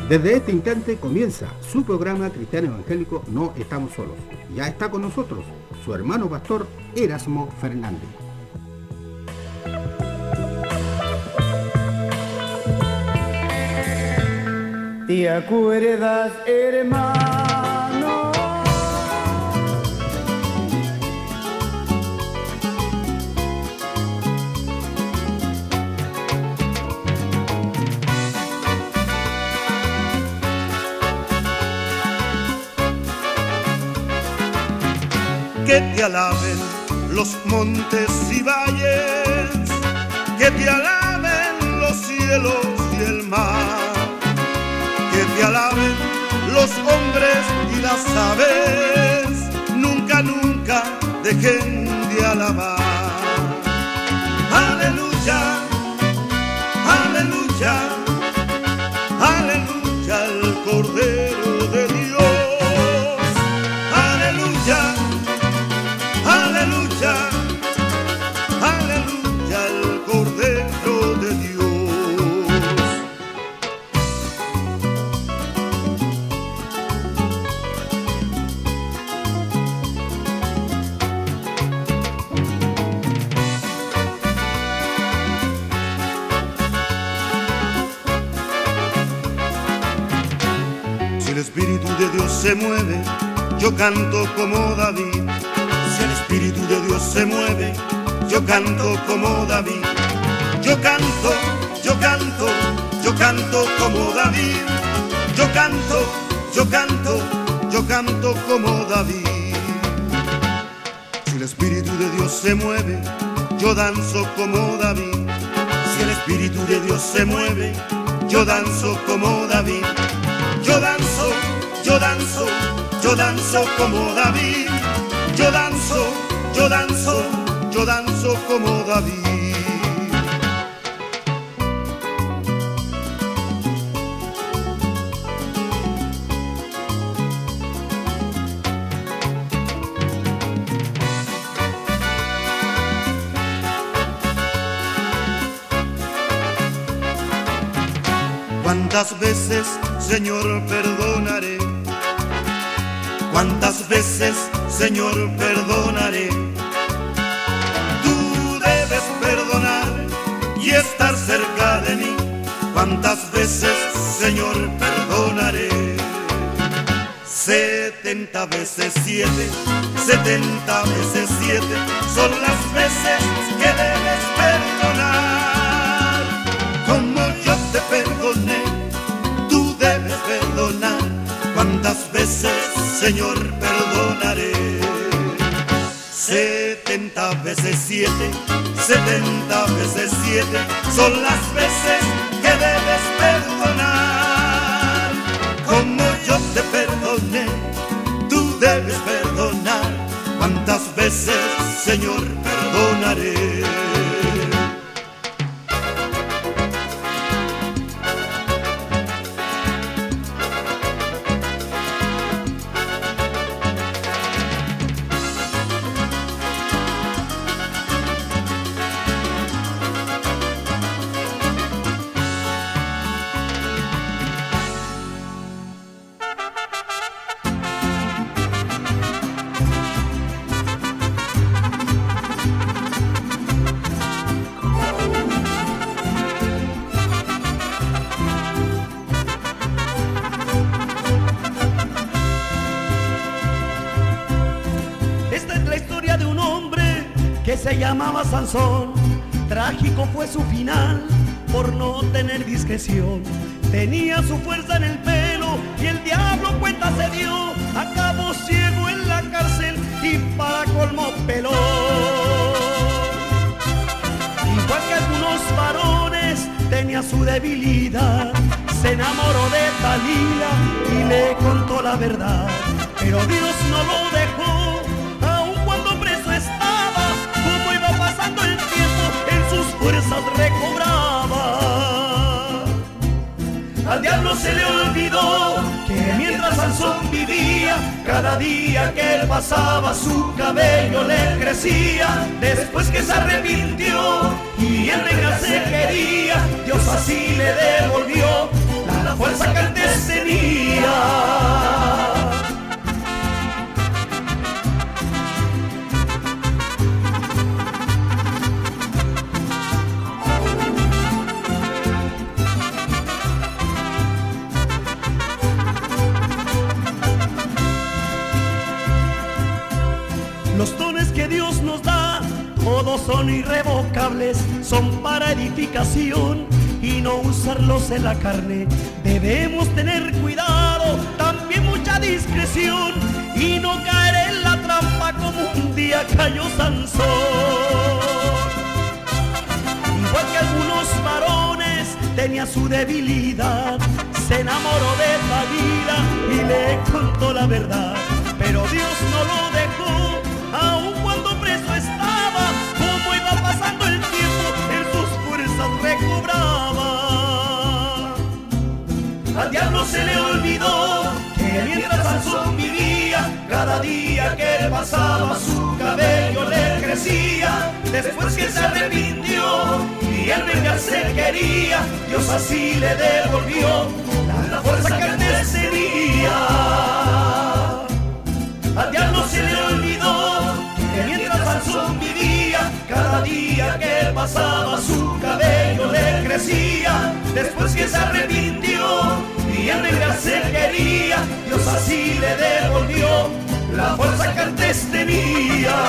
Desde este instante comienza su programa Cristiano Evangélico No Estamos Solos. Ya está con nosotros su hermano pastor Erasmo Fernández. ¿Te acuerdas, hermano? Que te alaben los montes y valles, que te alaben los cielos y el mar, que te alaben los hombres y las aves, nunca, nunca dejen de alabar. Aleluya, aleluya, aleluya al Cordero de Dios. Aleluya, aleluya, aleluya al Cordero de Dios. Si el Espíritu de Dios se mueve, yo canto como David. Si el Espíritu de Dios se mueve, yo canto como David. Yo canto, yo canto, yo canto como David. Yo canto, yo canto, yo canto como David. Si el Espíritu de Dios se mueve, yo danzo como David. Si el Espíritu de Dios se mueve, yo danzo como David. Yo danzo, yo danzo, yo danzo como David. Yo danzo, yo danzo, yo danzo como David. ¿Cuántas veces, Señor, perdonaré? ¿Cuántas veces, Señor, perdonaré? Tú debes perdonar y estar cerca de mí. ¿Cuántas veces, Señor, perdonaré? 70 veces 7, 70 veces 7 son las veces que debes perdonar. Como yo te perdoné, tú debes perdonar. ¿Cuántas veces, Señor, perdonaré? 70 veces 7, 70 veces 7 son las veces que debes perdonar. Como yo te perdoné, tú debes perdonar. ¿Cuántas veces, Señor, perdonaré? Se llamaba Sansón, trágico fue su final por no tener discreción. Tenía su fuerza en el pelo y el diablo cuenta se dio. Acabó ciego en la cárcel y para colmo pelón. Igual que algunos varones tenía su debilidad. Se enamoró de Dalila y le contó la verdad, pero Dios no lo dejó. Pasando el tiempo, en sus fuerzas recobraba. Al diablo se le olvidó que mientras Sansón vivía, cada día que él pasaba su cabello le crecía. Después que se arrepintió y en vengarse quería, Dios así le devolvió la fuerza que antes son irrevocables, son para edificación y no usarlos en la carne. Debemos tener cuidado, también mucha discreción y no caer en la trampa como un día cayó Sansón. Igual que algunos varones tenía su debilidad, se enamoró de Dalila y le contó la verdad, pero Dios no lo dejó, aun cuando preso estaba. Como iba pasando el tiempo, en sus fuerzas recobraba. Al diablo se le olvidó que mientras Sansón vivía, cada día que él pasaba su cabello le crecía. Después que se arrepintió y él vengarse quería, Dios así le devolvió la fuerza que antes tenía. Al diablo se le olvidó que mientras Sansón vivía, cada día que él pasaba su cabello le crecía. Después que se arrepintió y él vengarse quería, Dios así le devolvió la fuerza que antes tenía.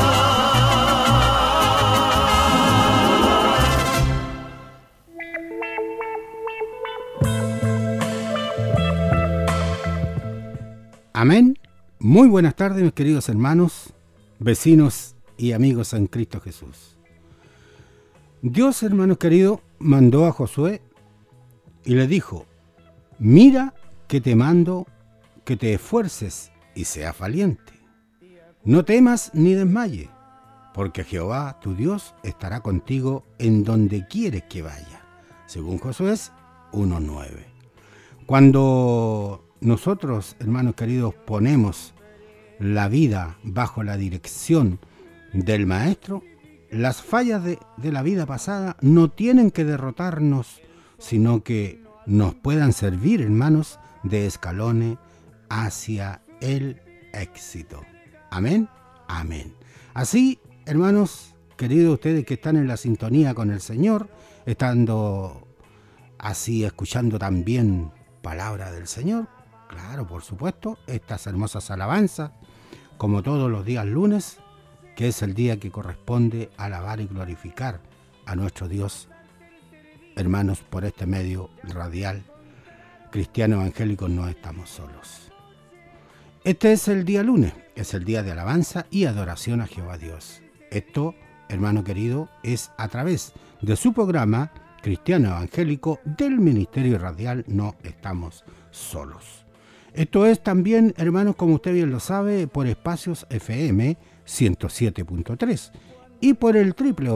Amén. Muy buenas tardes, mis queridos hermanos, vecinos y amigos en Cristo Jesús. Dios, hermanos queridos, mandó a Josué y le dijo: mira que te mando que te esfuerces y seas valiente. No temas ni desmayes, porque Jehová tu Dios estará contigo en donde quieres que vaya. Según Josué 1:9. Cuando nosotros, hermanos queridos, ponemos la vida bajo la dirección del Maestro, las fallas de la vida pasada no tienen que derrotarnos, sino que nos puedan servir, hermanos, de escalones hacia el éxito. Amén, amén. Así, hermanos queridos, ustedes que están en la sintonía con el Señor, estando así escuchando también palabra del Señor, claro, por supuesto, estas hermosas alabanzas, como todos los días lunes, que es el día que corresponde alabar y glorificar a nuestro Dios, hermanos, por este medio radial, Cristiano Evangélico No Estamos Solos. Este es el día lunes, es el día de alabanza y adoración a Jehová Dios. Esto, hermano querido, es a través de su programa Cristiano Evangélico del Ministerio Radial No Estamos Solos. Esto es también, hermanos, como usted bien lo sabe, por Espacios FM 107.3 y por el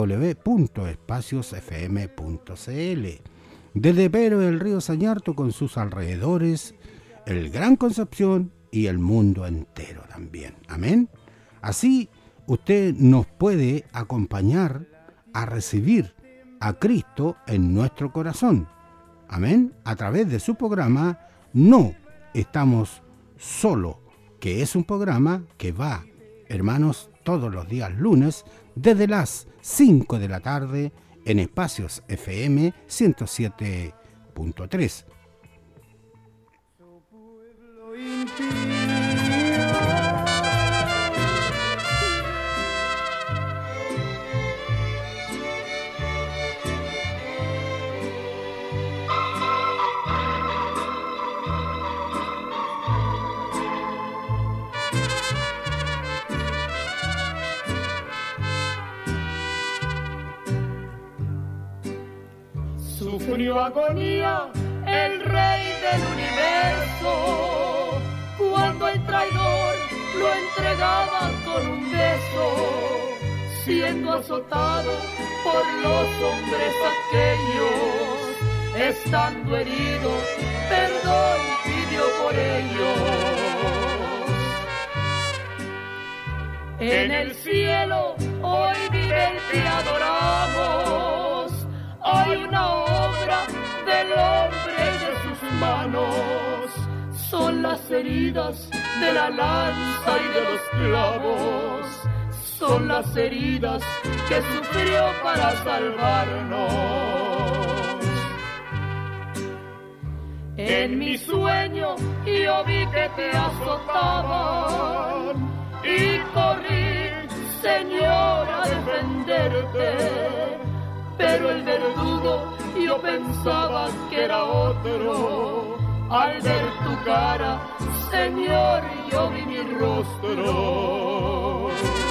www.espaciosfm.cl. Desde Pero del Río Sañarto con sus alrededores, el Gran Concepción y el mundo entero también. Amén. Así usted nos puede acompañar a recibir a Cristo en nuestro corazón. Amén. A través de su programa No Estamos Solo, que es un programa que va, hermanos, todos los días lunes desde las 5 de la tarde en Espacios FM 107.3. Sufrió agonía el rey del universo cuando el traidor lo entregaban con un beso, siendo azotado por los hombres aquellos, estando herido, perdón pidió por ellos. En el cielo hoy vive el que adoramos, hay una obra del hombre y de sus manos, son las heridas de la lanza y de los clavos, son las heridas que sufrió para salvarnos. En mi sueño yo vi que te azotaban y corrí Señor, a defenderte. Pero el verdugo yo pensaba que era otro. Al ver tu cara, Señor, yo vi mi rostro.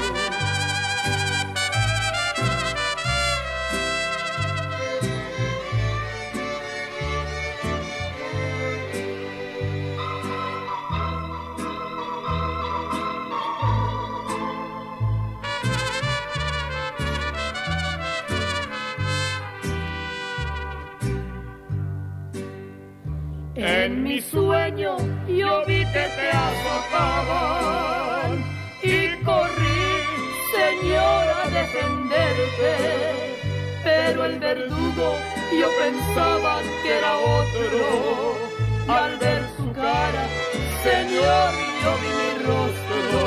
En mi sueño yo vi que te azotaban y corrí, Señor, a defenderte. Pero el verdugo yo pensaba que era otro. Al ver su cara, Señor, yo vi mi rostro.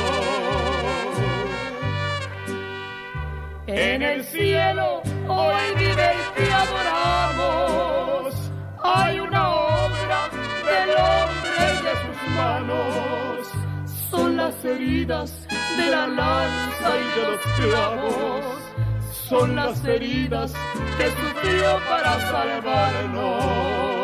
En el cielo hoy vive y te adoramos. Hay una obra del hombre y de sus manos. Son las heridas de la lanza y de los clavos. Son las heridas que sufrió para salvarnos.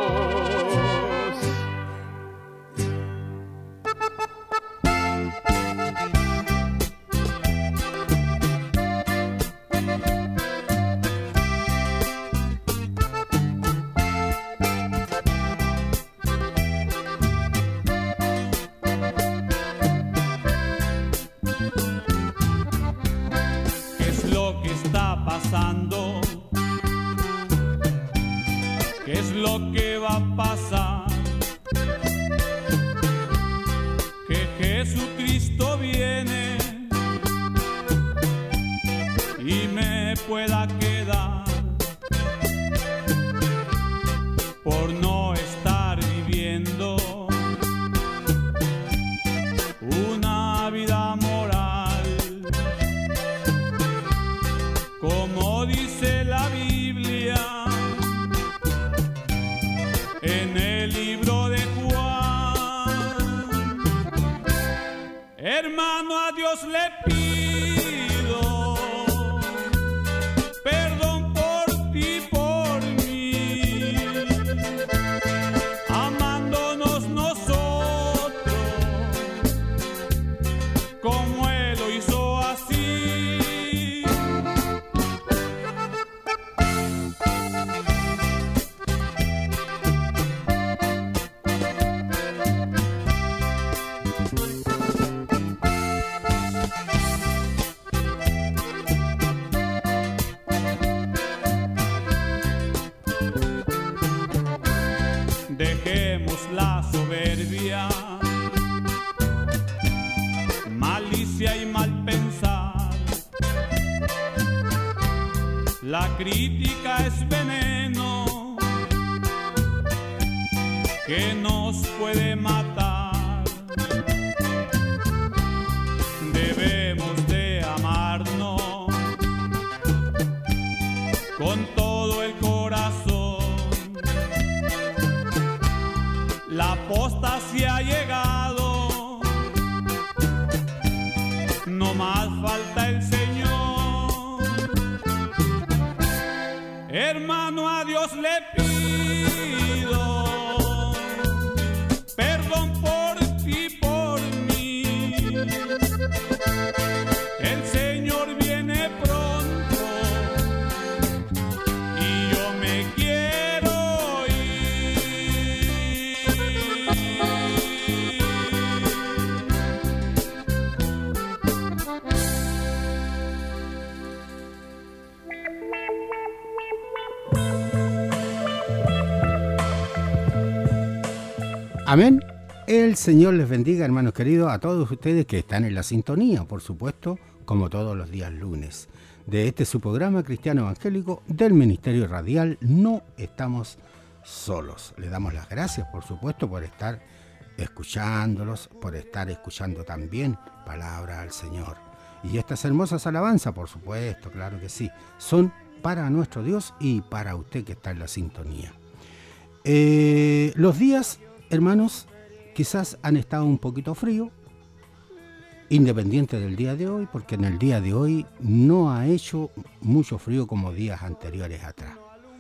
¿Qué es lo que va a pasar? Que Jesucristo viene y me pueda quedar por no estar viviendo una vida moral, como dice la Biblia en el libro de Juan. Hermano, a Dios le pido perdón por ti, por mí, amándonos nosotros como Él lo hizo así. Dejemos la soberbia, malicia y mal pensar. La crítica es veneno que nos puede matar. Debemos de amarnos con todo el corazón. La apostasía ha llegado, no más falta el Señor. Hermano, a Dios le pido perdón por ti, por mí. El Señor viene pronto y yo me quiero Amén. El Señor les bendiga, hermanos queridos, a todos ustedes que están en la sintonía, por supuesto, como todos los días lunes, de este su programa cristiano evangélico del Ministerio Radial No Estamos Solos. Le damos las gracias, por supuesto, por estar escuchándolos, por estar escuchando también palabra al Señor. Y estas hermosas alabanzas, por supuesto, claro que sí, son para nuestro Dios y para usted que está en la sintonía. Los días, hermanos, quizás han estado un poquito frío, independiente del día de hoy, porque en el día de hoy no ha hecho mucho frío como días anteriores atrás.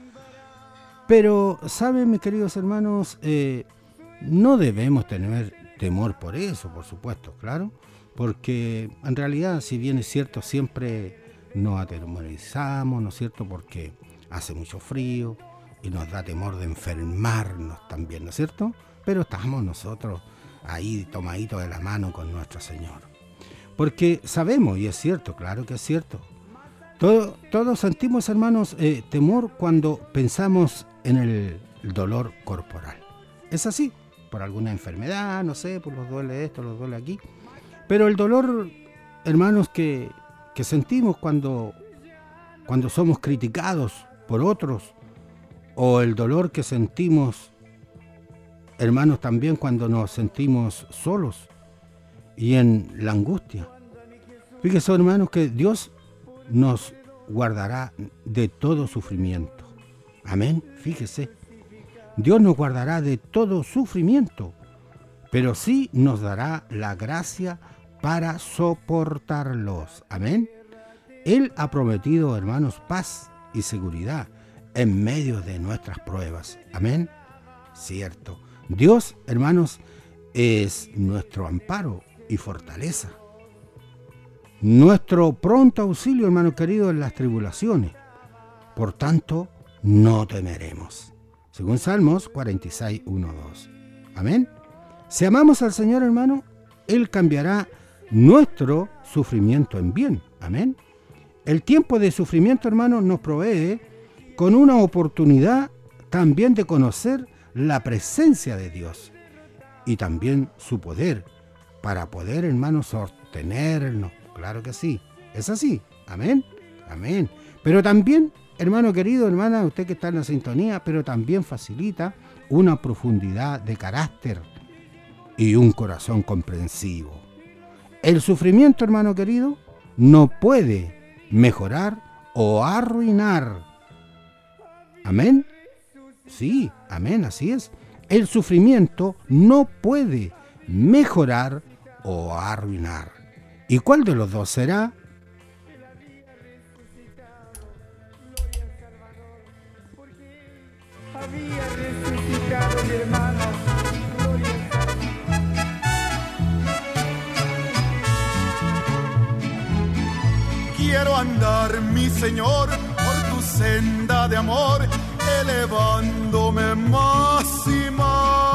Pero, ¿saben, mis queridos hermanos? No debemos tener temor por eso, por supuesto, claro, porque en realidad, si bien es cierto, siempre nos atemorizamos, ¿no es cierto?, porque hace mucho frío y nos da temor de enfermarnos también, ¿no es cierto? Pero estamos nosotros ahí tomaditos de la mano con nuestro Señor. Porque sabemos, y es cierto, claro que es cierto, todos sentimos, hermanos, temor cuando pensamos en el dolor corporal. Es así, por alguna enfermedad, no sé, pues los duele esto, los duele aquí. Pero el dolor, hermanos, que sentimos cuando somos criticados por otros, o el dolor que sentimos, hermanos, también cuando nos sentimos solos y en la angustia. Fíjense, hermanos, que Dios nos guardará de todo sufrimiento. Amén, fíjese. Dios nos guardará de todo sufrimiento, pero sí nos dará la gracia para soportarlos. Amén. Él ha prometido, hermanos, paz y seguridad en medio de nuestras pruebas. Amén. Cierto. Dios, hermanos, es nuestro amparo y fortaleza. Nuestro pronto auxilio, hermano querido, en las tribulaciones. Por tanto, no temeremos. Según Salmos 46, 1, 2. Amén. Si amamos al Señor, hermano, Él cambiará nuestro sufrimiento en bien. Amén. El tiempo de sufrimiento, hermano, nos provee con una oportunidad también de conocer la presencia de Dios y también su poder para poder, hermano, sostenernos. Claro que sí. Es así. Amén. Amén. Pero también, hermano querido, hermana, usted que está en la sintonía, pero también facilita una profundidad de carácter y un corazón comprensivo. El sufrimiento, hermano querido, no puede mejorar o arruinar. Amén. Sí, amén, así es. El sufrimiento no puede mejorar o arruinar. ¿Y cuál de los dos será? Había resucitado mi hermano. Quiero andar, mi Señor, por tu senda de amor, elevándome más y más.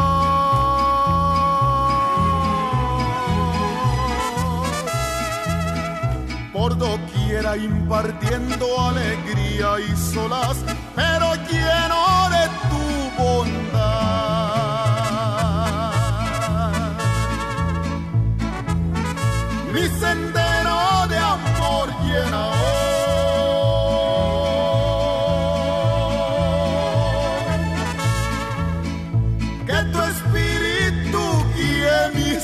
Por doquiera impartiendo alegría y solaz, pero lleno de tu bondad. Mi sendero de amor llena hoy. Que tu espíritu guíe mis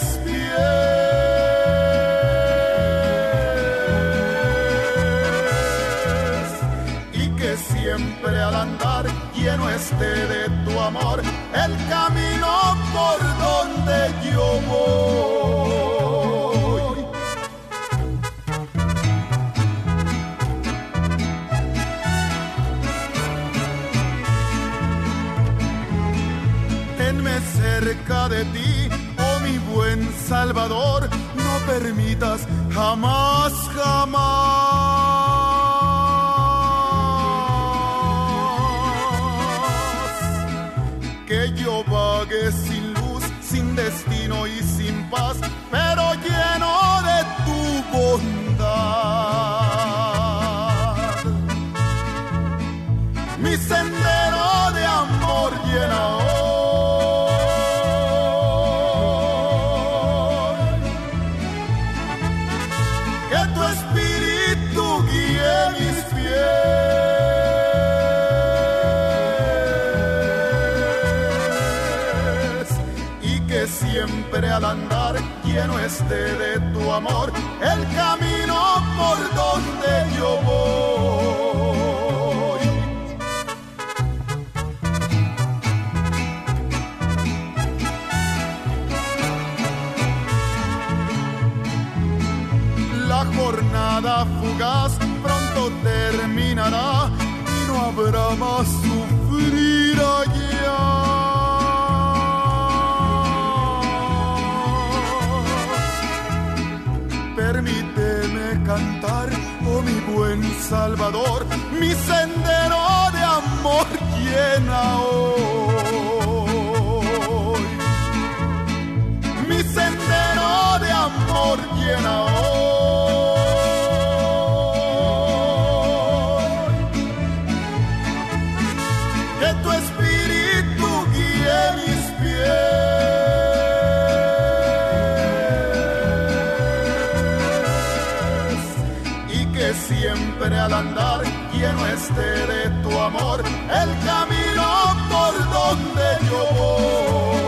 pies y que siempre al andar lleno esté de tu amor el camino por donde yo voy. Tenme cerca de ti, oh mi buen Salvador, no permitas jamás, jamás que yo vague sin luz, sin destino y sin paz, pero lleno de tu bondad. Mi sendero de amor llena hoy. Que tu espíritu guíe mis pies y que siempre al andar lleno esté de tu amor el camino por donde yo voy. nada fugaz pronto terminará y no habrá más sufrir allá. Permíteme cantar, oh mi buen Salvador, mi sendero de amor llena hoy. Mi sendero de amor llena hoy. Que tu espíritu guíe mis pies y que siempre al andar lleno esté de tu amor el camino por donde yo voy.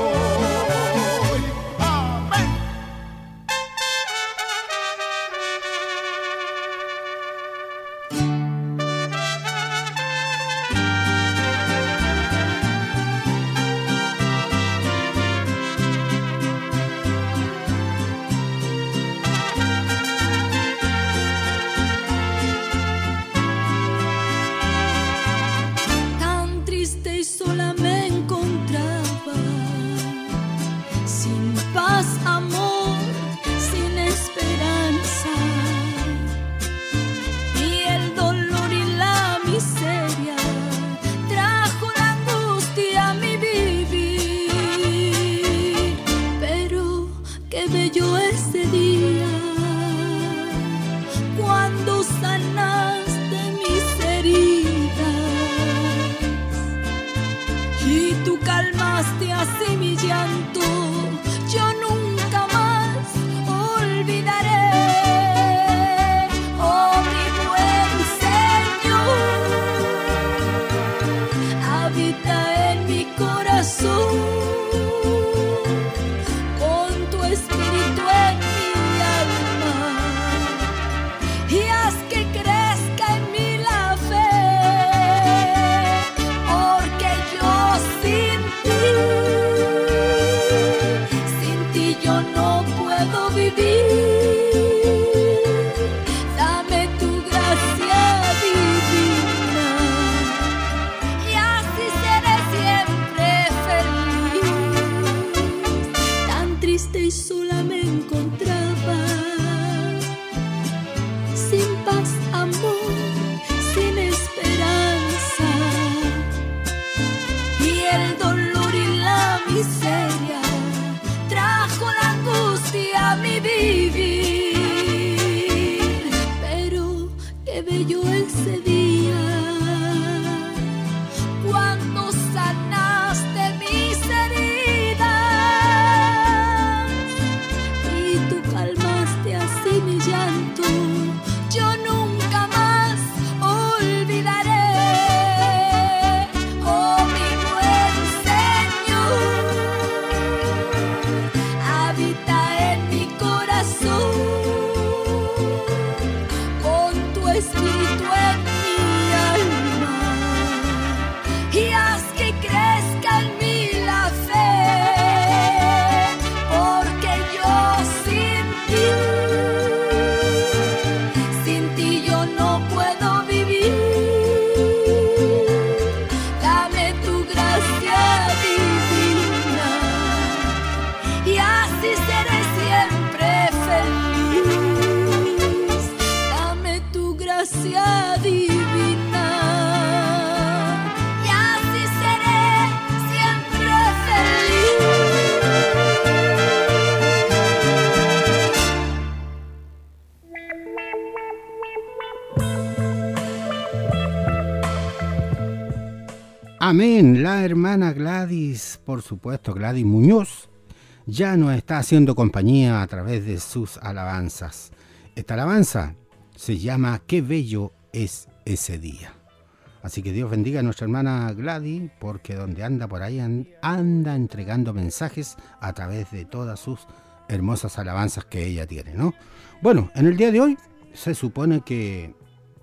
Amén. La hermana Gladys, por supuesto, Gladys Muñoz, ya nos está haciendo compañía a través de sus alabanzas. Esta alabanza se llama Qué bello es ese día. Así que Dios bendiga a nuestra hermana Gladys, porque donde anda por ahí anda entregando mensajes a través de todas sus hermosas alabanzas que ella tiene, ¿no? Bueno, en el día de hoy se supone que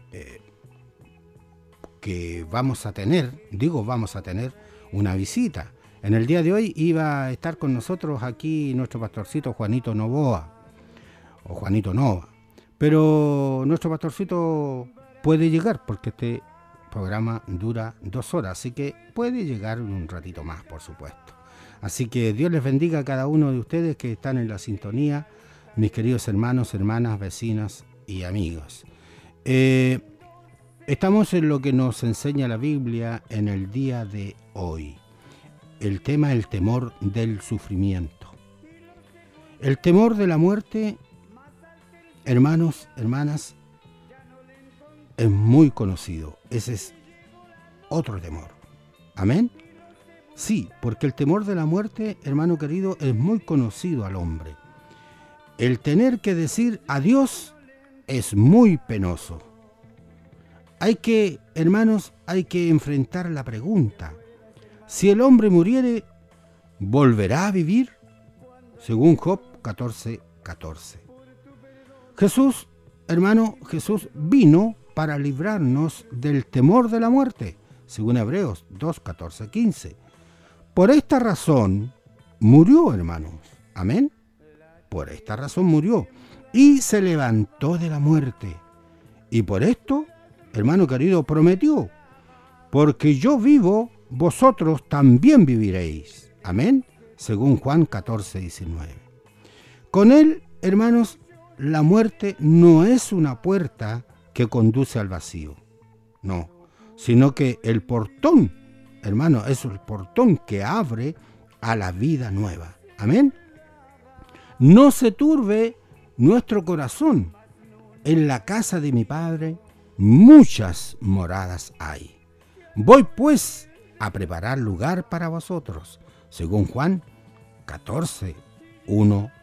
vamos a tener una visita. En el día de hoy iba a estar con nosotros aquí nuestro pastorcito Juanito Novoa, o Juanito Nova, Pero nuestro pastorcito puede llegar, porque este programa dura 2 horas, así que puede llegar un ratito más, por supuesto. Así que Dios les bendiga a cada uno de ustedes que están en la sintonía, mis queridos hermanos, hermanas, vecinas y amigos. Estamos en lo que nos enseña la Biblia en el día de hoy. El tema, el temor del sufrimiento. El temor de la muerte, hermanos, hermanas, es muy conocido. Ese es otro temor. ¿Amén? Sí, porque el temor de la muerte, hermano querido, es muy conocido al hombre. El tener que decir adiós es muy penoso. Hermanos, hay que enfrentar la pregunta: si el hombre muriere, ¿volverá a vivir? Según Job 14:14. Jesús, hermano, Jesús vino para librarnos del temor de la muerte, según Hebreos 2:14-15. Por esta razón murió, hermanos. Amén. Por esta razón murió y se levantó de la muerte. Y por esto, hermano querido, prometió: porque yo vivo, vosotros también viviréis. Amén. Según Juan 14:19. Con él, hermanos, la muerte no es una puerta que conduce al vacío. No, sino que el portón, hermano, es el portón que abre a la vida nueva. Amén. No se turbe nuestro corazón. En la casa de mi Padre muchas moradas hay. Voy pues a preparar lugar para vosotros. Según Juan 14:1-2.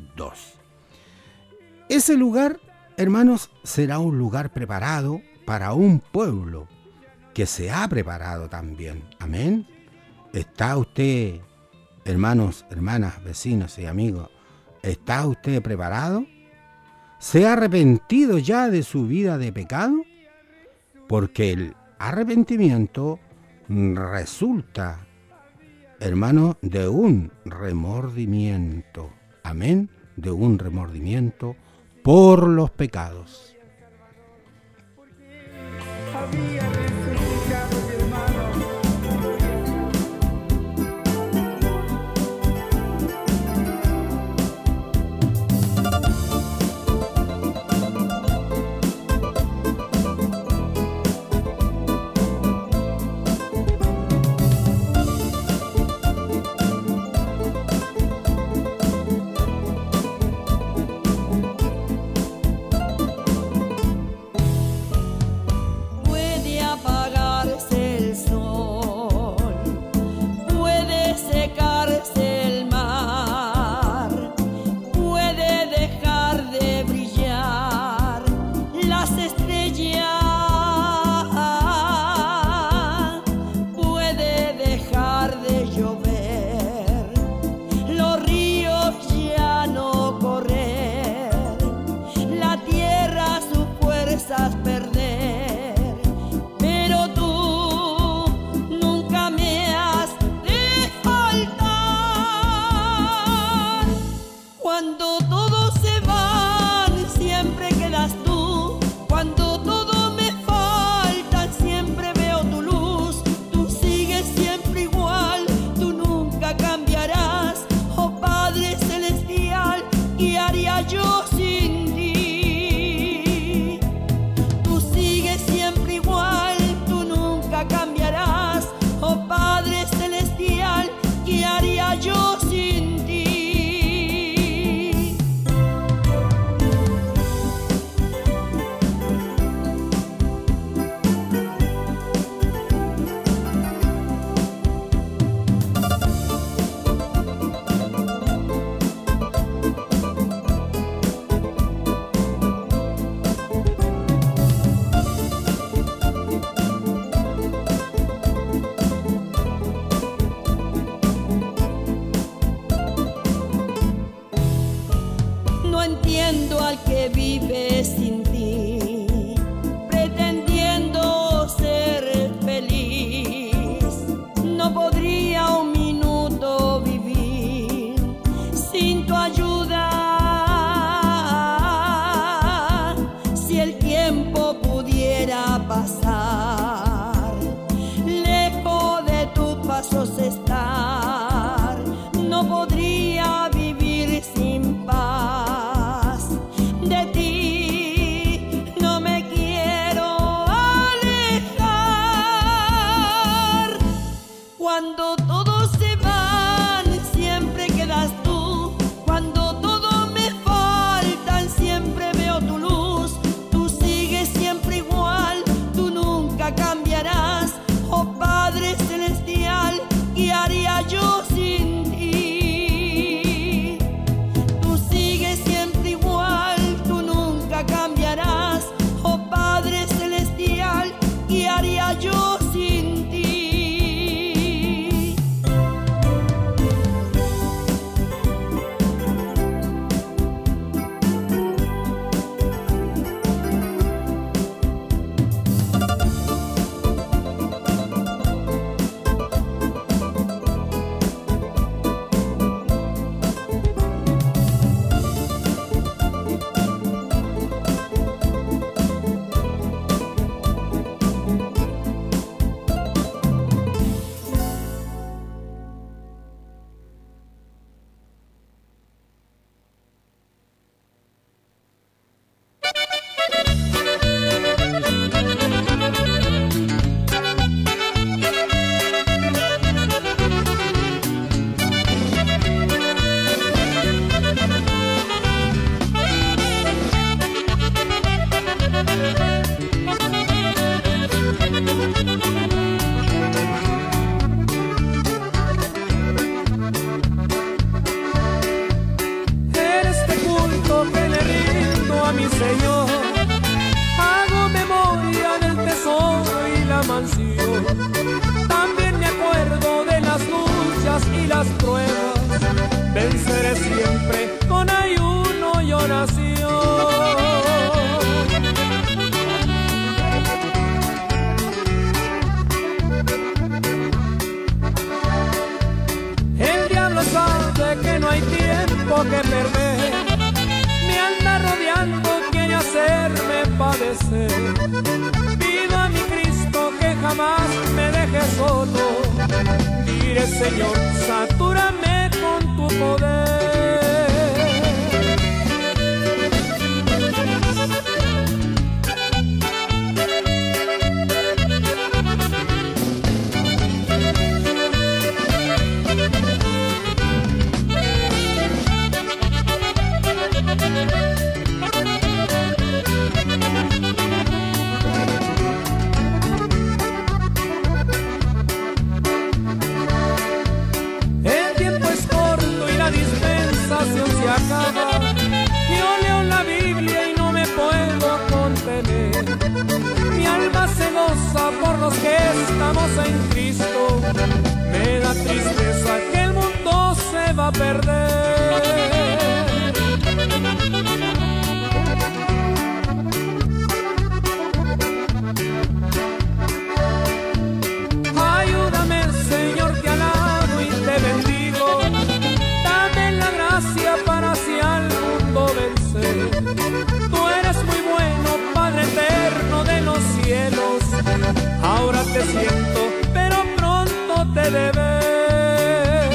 Ese lugar, hermanos, será un lugar preparado para un pueblo que se ha preparado también. Amén. ¿Está usted, hermanos, hermanas, vecinos y amigos, está usted preparado? ¿Se ha arrepentido ya de su vida de pecado? Porque el arrepentimiento resulta, hermano, de un remordimiento. Amén. De un remordimiento por los pecados. Había resucitado mi hermano. Sin tu ayuda alejar, no podría vivir sin paz. De ti no me quiero alejar. Cuando todos se van, siempre quedas tú. Cuando todo me faltan, siempre veo tu luz. Tú sigues siempre igual, tú nunca cambiarás. Oh Padre Celestial, ¿qué haría yo sin ti? Tú sigues siempre igual, tú nunca cambiarás. Oh Padre Celestial, ¿qué haría yo sin ti? También me acuerdo de las luchas y las pruebas. Venceré siempre con ayuno y oración. El diablo sabe que no hay tiempo que perder. Me anda rodeando, quiere hacerme padecer. Pido a mi Cristo que jamás me deje solo. Diré, Señor, satúrame con tu poder. Se acaba. Yo leo la Biblia y no me puedo contener. Mi alma se goza por los que estamos en Cristo. Me da tristeza que el mundo se va a perder. Ayúdame, Señor, te alabo y te bendigo. Para así al mundo vencer. Tú eres muy bueno, Padre eterno de los cielos. Ahora te siento, pero pronto te de ver.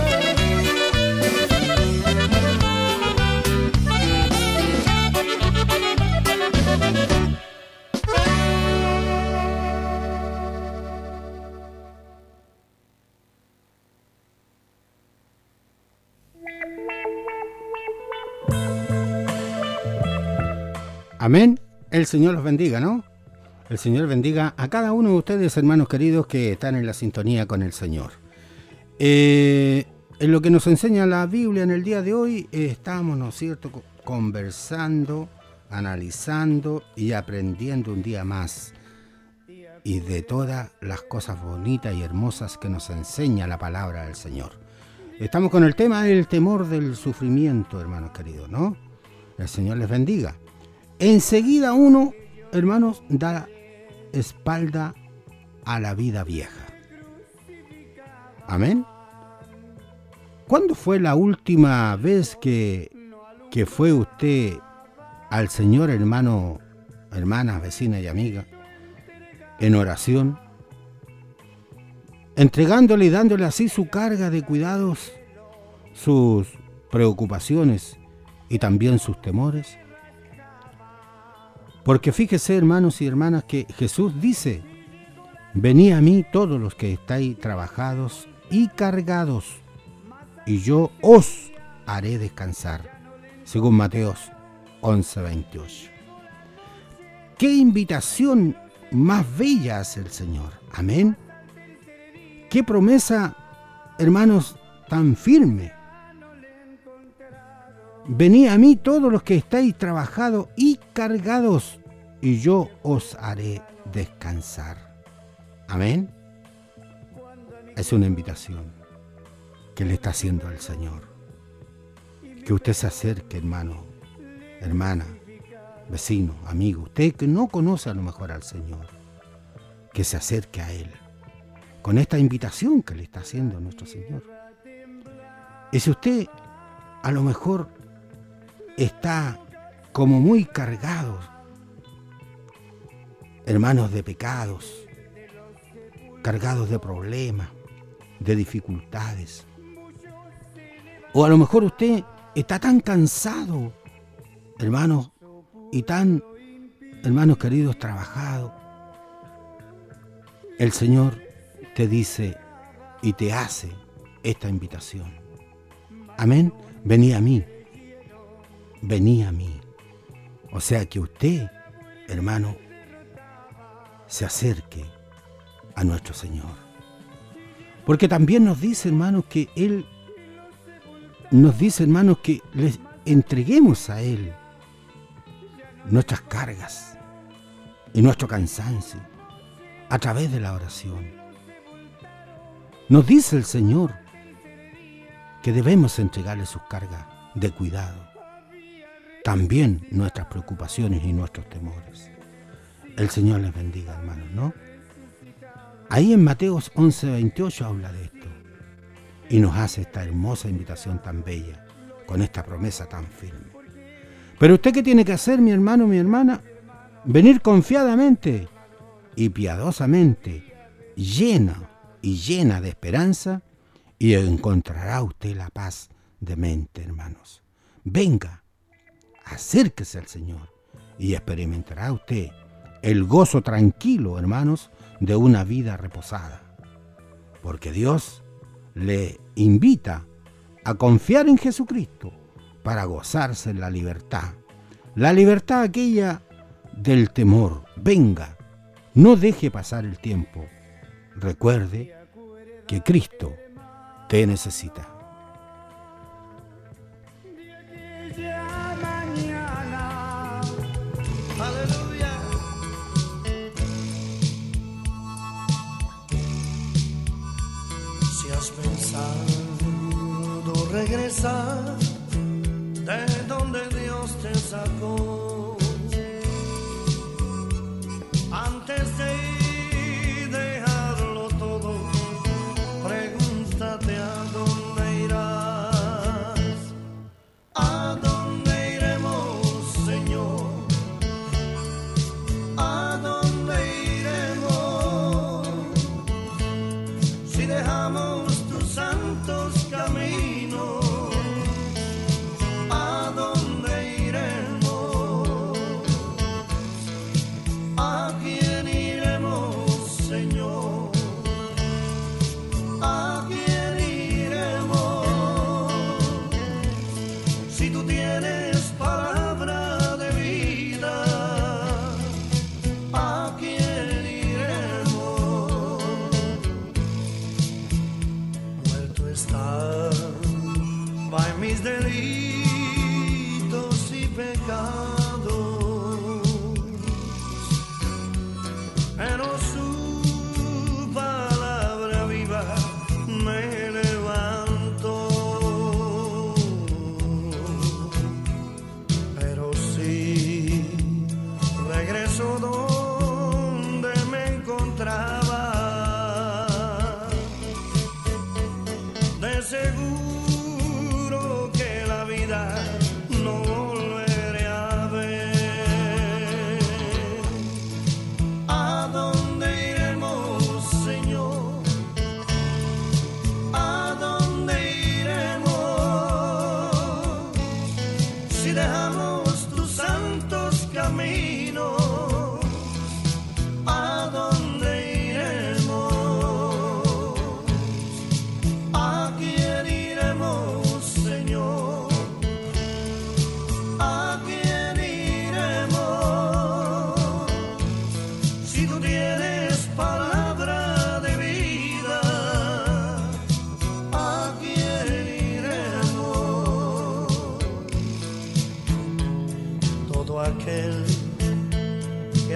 Amén. El Señor los bendiga, ¿no? El Señor bendiga a cada uno de ustedes, hermanos queridos, que están en la sintonía con el Señor. En lo que nos enseña la Biblia en el día de hoy, estamos, ¿no es cierto?, conversando, analizando y aprendiendo un día más. Y de todas las cosas bonitas y hermosas que nos enseña la palabra del Señor. Estamos con el tema del temor del sufrimiento, hermanos queridos, ¿no? El Señor les bendiga. Enseguida uno, hermanos, da espalda a la vida vieja. Amén. ¿Cuándo fue la última vez que fue usted al Señor, hermano, hermana, vecina y amiga, en oración? entregándole y dándole así su carga de cuidados, sus preocupaciones y también sus temores. Porque fíjese, hermanos y hermanas, que Jesús dice: venid a mí todos los que estáis trabajados y cargados, y yo os haré descansar, según Mateos 11:28. ¡Qué invitación más bella hace el Señor! Amén. ¡Qué promesa, hermanos, tan firme! Venid a mí todos los que estáis trabajados y cargados, y yo os haré descansar. Amén. Es una invitación que le está haciendo al Señor. Que usted se acerque, hermano, hermana, vecino, amigo, usted que no conoce a lo mejor al Señor, que se acerque a Él con esta invitación que le está haciendo nuestro Señor. Y si usted a lo mejor está como muy cargado, hermanos, de pecados, cargados de problemas, de dificultades, o a lo mejor usted está tan cansado, hermanos, y tan, hermanos queridos, trabajado, el Señor te dice y te hace esta invitación. Amén. Vení a mí. Vení a mí. O sea que usted, hermano, se acerque a nuestro Señor. Porque también nos dice, hermanos, que Él nos dice, hermanos, que les entreguemos a Él nuestras cargas y nuestro cansancio a través de la oración. Nos dice el Señor que debemos entregarle sus cargas de cuidado, también nuestras preocupaciones y nuestros temores. El Señor les bendiga, hermanos, ¿no? Ahí en Mateos 11:28 habla de esto y nos hace esta hermosa invitación tan bella, con esta promesa tan firme. Pero usted, ¿qué tiene que hacer, mi hermano, mi hermana? Venir confiadamente y piadosamente, llena de esperanza, y encontrará usted la paz de mente, hermanos. Venga, acérquese al Señor y experimentará usted el gozo tranquilo, hermanos, de una vida reposada. Porque Dios le invita a confiar en Jesucristo para gozarse la libertad aquella del temor. Venga, no deje pasar el tiempo. Recuerde que Cristo te necesita. Aleluya. Si has pensado regresar de donde Dios te sacó, antes de dejarlo todo, pregúntate a dónde irás. ¿A dónde iremos, Señor? ¿A dónde iremos? Si dejamos tus santos caminos, ¿a dónde iremos? ¿A quién iremos, Señor? ¿A quién iremos? Si tú tienes palabra de vida, ¿a quién iremos? Muerto está en mis delitos y pecados, pero su palabra viva me levantó. Pero si regreso donde me encontraba, de seguro que la vida no volveré a ver. ¿A dónde iremos, Señor?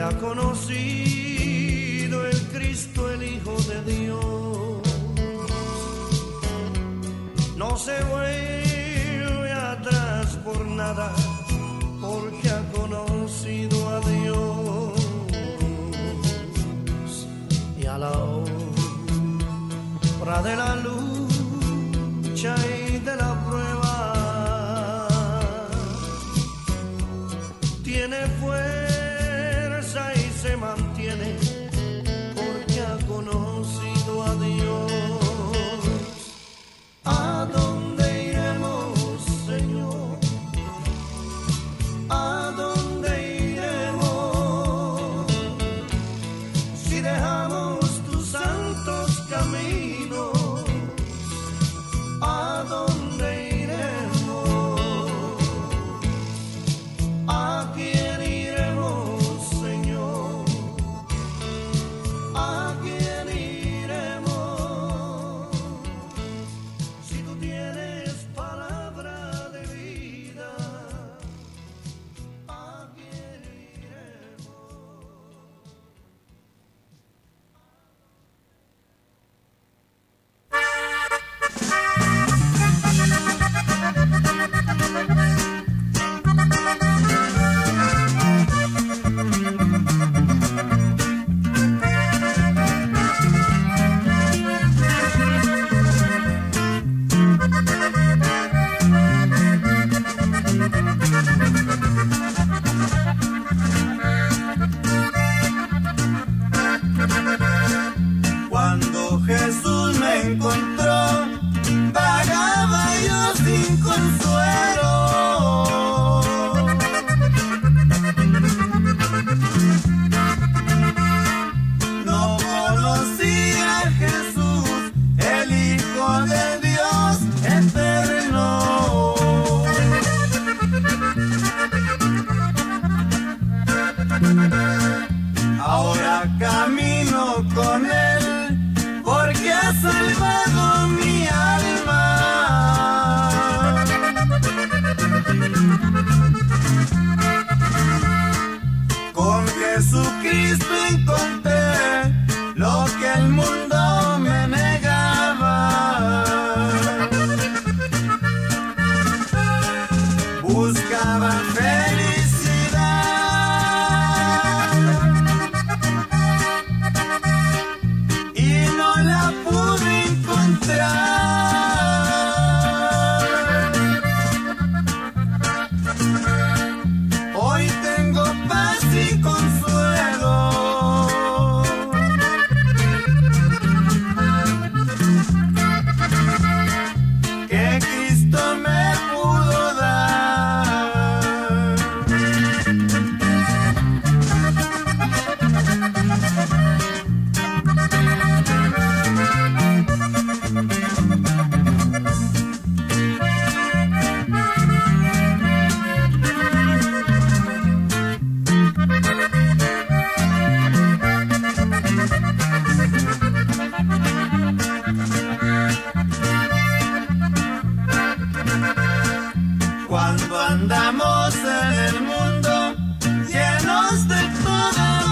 ha conocido el Cristo, el Hijo de Dios, no se vuelve atrás por nada, porque ha conocido a Dios. Y a la hora de la lucha y de la prueba, tiene fuerza y se mantiene, porque ha conocido a Dios. ¿A dónde iremos, Señor? ¿A dónde iremos si dejamos tus santos caminos? ¿A dónde iremos? ¿A quién iremos, Señor? ¿A quién iremos? Si tú tienes palabra de vida, ¿a quién iremos? Cuando Jesús me encontró, vagaba yo sin consuelo. No conocía a Jesús, el Hijo de Dios eterno. Ahora camino con él, porque ha salvado mi alma. Con Jesucristo encontré lo que el mundo me negaba. Buscaba felicidad y no la pude encontrar. Hoy tengo paz y consuelo, que Cristo me pudo dar. Cuando andamos en el mundo llenos de toda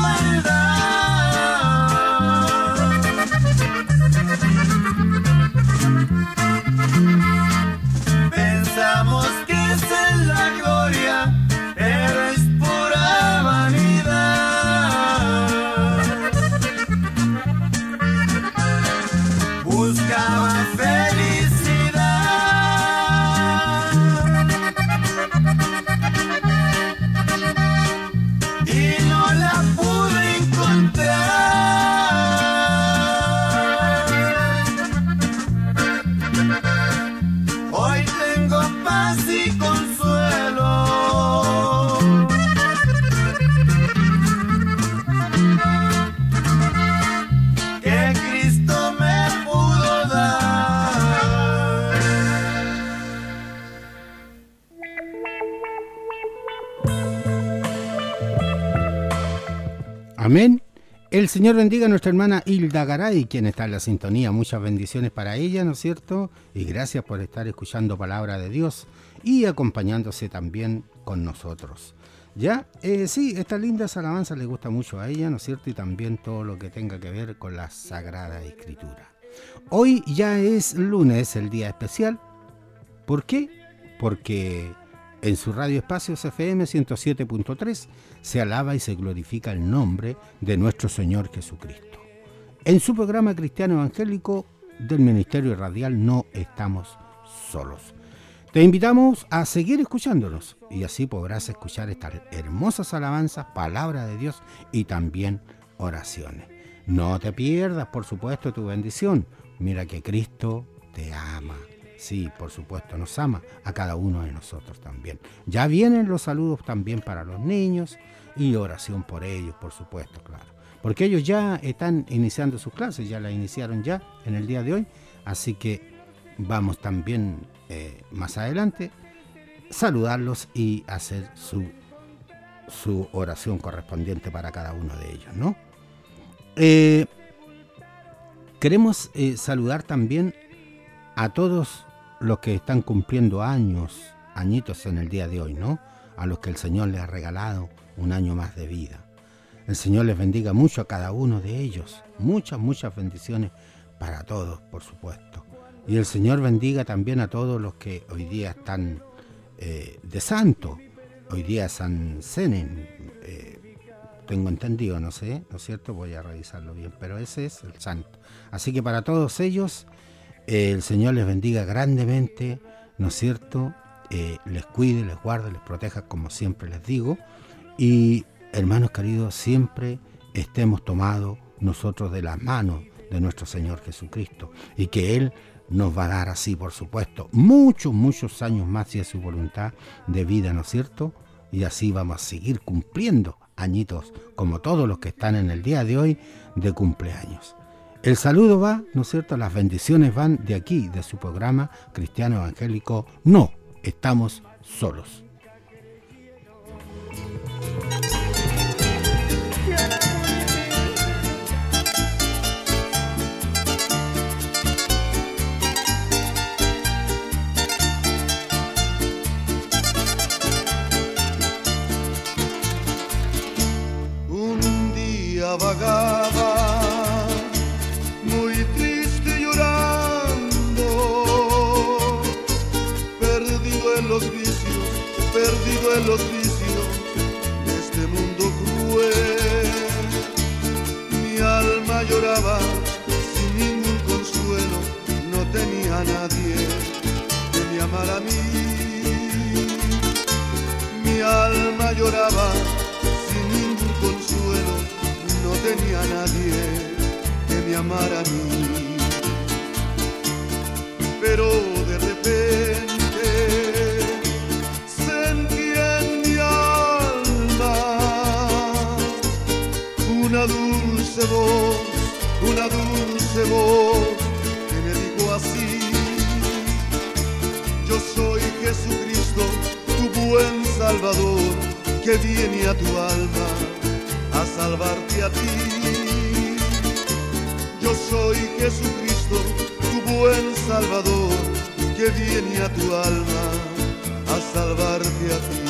maldad, pensamos que es en la gloria, pero es pura vanidad. Buscaba felicidad y no la pude encontrar. Hoy tengo paz y consuelo, que Cristo me pudo dar. Amén. El Señor bendiga a nuestra hermana Hilda Garay, quien está en la sintonía. Muchas bendiciones para ella, ¿no es cierto? Y gracias por estar escuchando palabra de Dios y acompañándose también con nosotros. ¿Ya? Sí, estas lindas alabanzas le gusta mucho a ella, ¿no es cierto? Y también todo lo que tenga que ver con la Sagrada Escritura. Hoy ya es lunes, el día especial. ¿Por qué? Porque en su radio Espacios FM 107.3 se alaba y se glorifica el nombre de nuestro Señor Jesucristo. En su programa cristiano evangélico del Ministerio Radial No Estamos Solos. Te invitamos a seguir escuchándonos y así podrás escuchar estas hermosas alabanzas, palabra de Dios y también oraciones. No te pierdas, por supuesto, tu bendición. Mira que Cristo te ama. Sí, por supuesto, nos ama a cada uno de nosotros también. Ya vienen los saludos también para los niños y oración por ellos, por supuesto, claro. Porque ellos ya están iniciando sus clases, ya las iniciaron ya en el día de hoy, así que vamos también más adelante saludarlos y hacer su oración correspondiente para cada uno de ellos, ¿no? Queremos saludar también a todos los que están cumpliendo añitos en el día de hoy, ¿no? A los que el Señor les ha regalado un año más de vida. El Señor les bendiga mucho a cada uno de ellos. Muchas bendiciones para todos, por supuesto. Y el Señor bendiga también a todos los que hoy día están de santo. Hoy día San Zenen, tengo entendido, no sé, ¿no es cierto? Voy a revisarlo bien, pero ese es el santo. Así que para todos ellos, el Señor les bendiga grandemente, ¿no es cierto? Les cuide, les guarde, les proteja, como siempre les digo. Y hermanos queridos, siempre estemos tomados nosotros de las manos de nuestro Señor Jesucristo y que Él nos va a dar así, por supuesto, muchos años más, si es su voluntad, de vida, ¿no es cierto? Y así vamos a seguir cumpliendo añitos, como todos los que están en el día de hoy de cumpleaños. El saludo va, ¿no es cierto? Las bendiciones van de aquí, de su programa cristiano evangélico No Estamos Solos. Vagaba muy triste llorando, perdido en los vicios de este mundo cruel. Mi alma lloraba sin ningún consuelo, no tenía a nadie que me amara a mí. Mi alma lloraba sin ningún consuelo, no tenía a nadie que me amara a mí. Pero de repente sentí en mi alma una dulce voz que me dijo así: yo soy Jesucristo, tu buen Salvador, que viene a tu alma a salvarte a ti. Yo soy Jesucristo, tu buen Salvador, que viene a tu alma a salvarte a ti.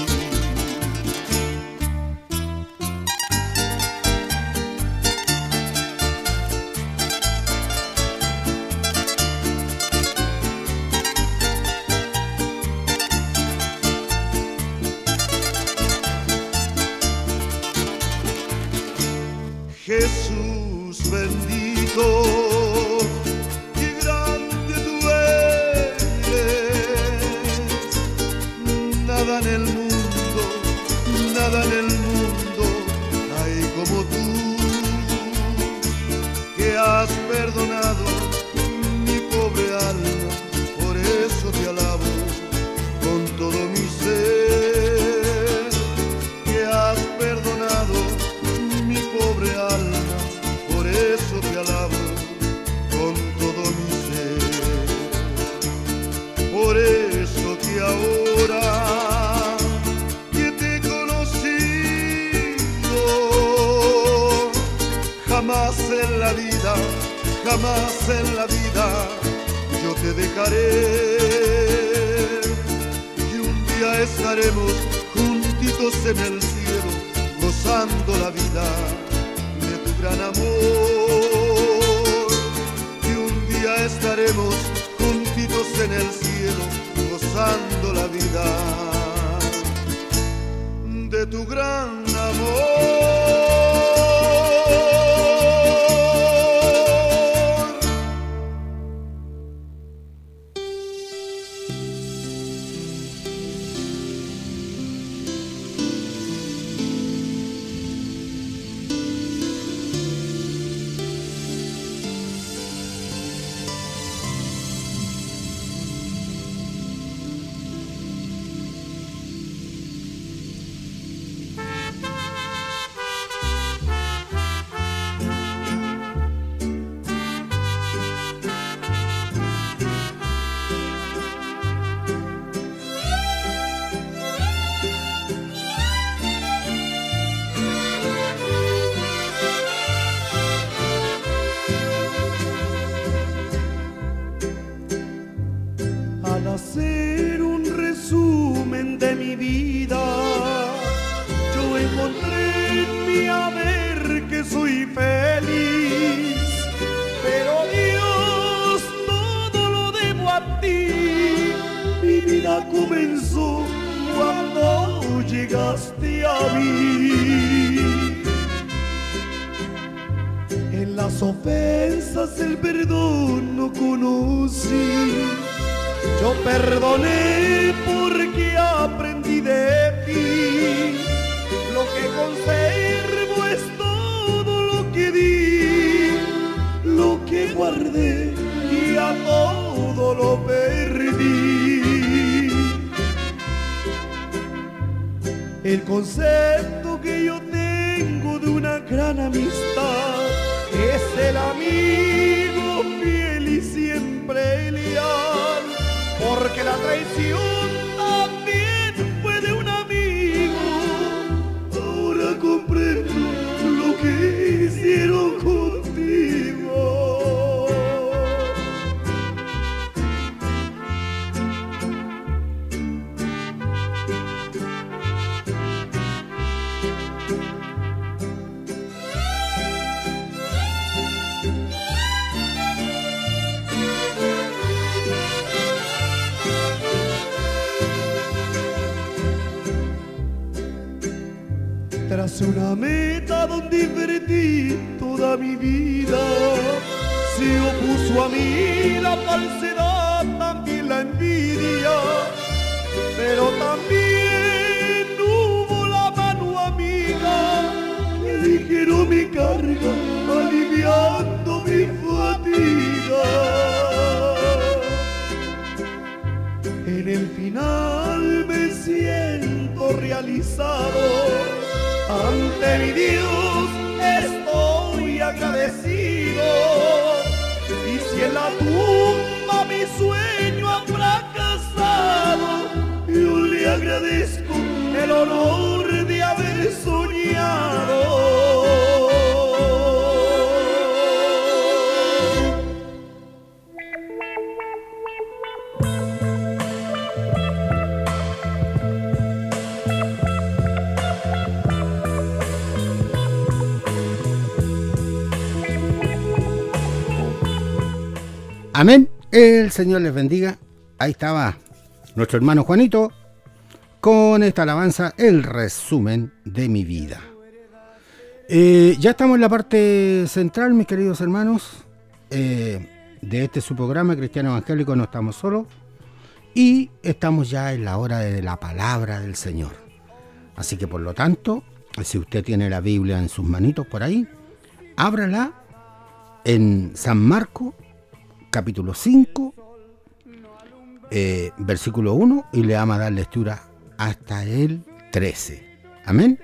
Jesús bendito, qué grande tú eres. Nada en el mundo hay como tú, que has perdonado mi pobre alma. Por eso te alabo con todo mi ser, que has perdonado mi pobre alma, por eso te alabo con todo mi ser. Por eso que ahora que te he conocido, jamás en la vida yo te dejaré. Y un día estaremos juntitos en el cielo, gozando la vida de tu gran amor. Y un día estaremos juntitos en el cielo, gozando la vida de tu gran amor. Hacer un resumen de mi vida, yo encontré en mi haber que soy feliz, pero Dios, todo lo debo a ti. Mi vida comenzó cuando llegaste a mí. En las ofensas el perdón no conocí. Yo perdoné porque aprendí de ti. Lo que conservo es todo lo que di, lo que guardé y a todo lo perdí. El concepto que yo tengo de una gran amistad es el amigo fiel y siempre leal. Porque la traición también fue de un amigo. Ahora comprendo lo que hicieron contigo. Tras una meta donde invertí toda mi vida, se opuso a mí la falsedad, también la envidia, pero también hubo la mano amiga que aligeró mi carga, aliviando mi fatiga. En el final me siento realizado. Ante mi Dios estoy agradecido, y si en la tumba mi sueño ha fracasado, yo le agradezco el honor de haber soñado. Amén. El Señor les bendiga. Ahí estaba nuestro hermano Juanito con esta alabanza, el resumen de mi vida. Ya estamos en la parte central, mis queridos hermanos, de este su programa Cristiano Evangélico. No estamos solos y estamos ya en la hora de la palabra del Señor. Así que por lo tanto, si usted tiene la Biblia en sus manitos por ahí, ábrala en San Marcos capítulo 5, versículo 1, y le vamos a dar lectura hasta el 13. Amén.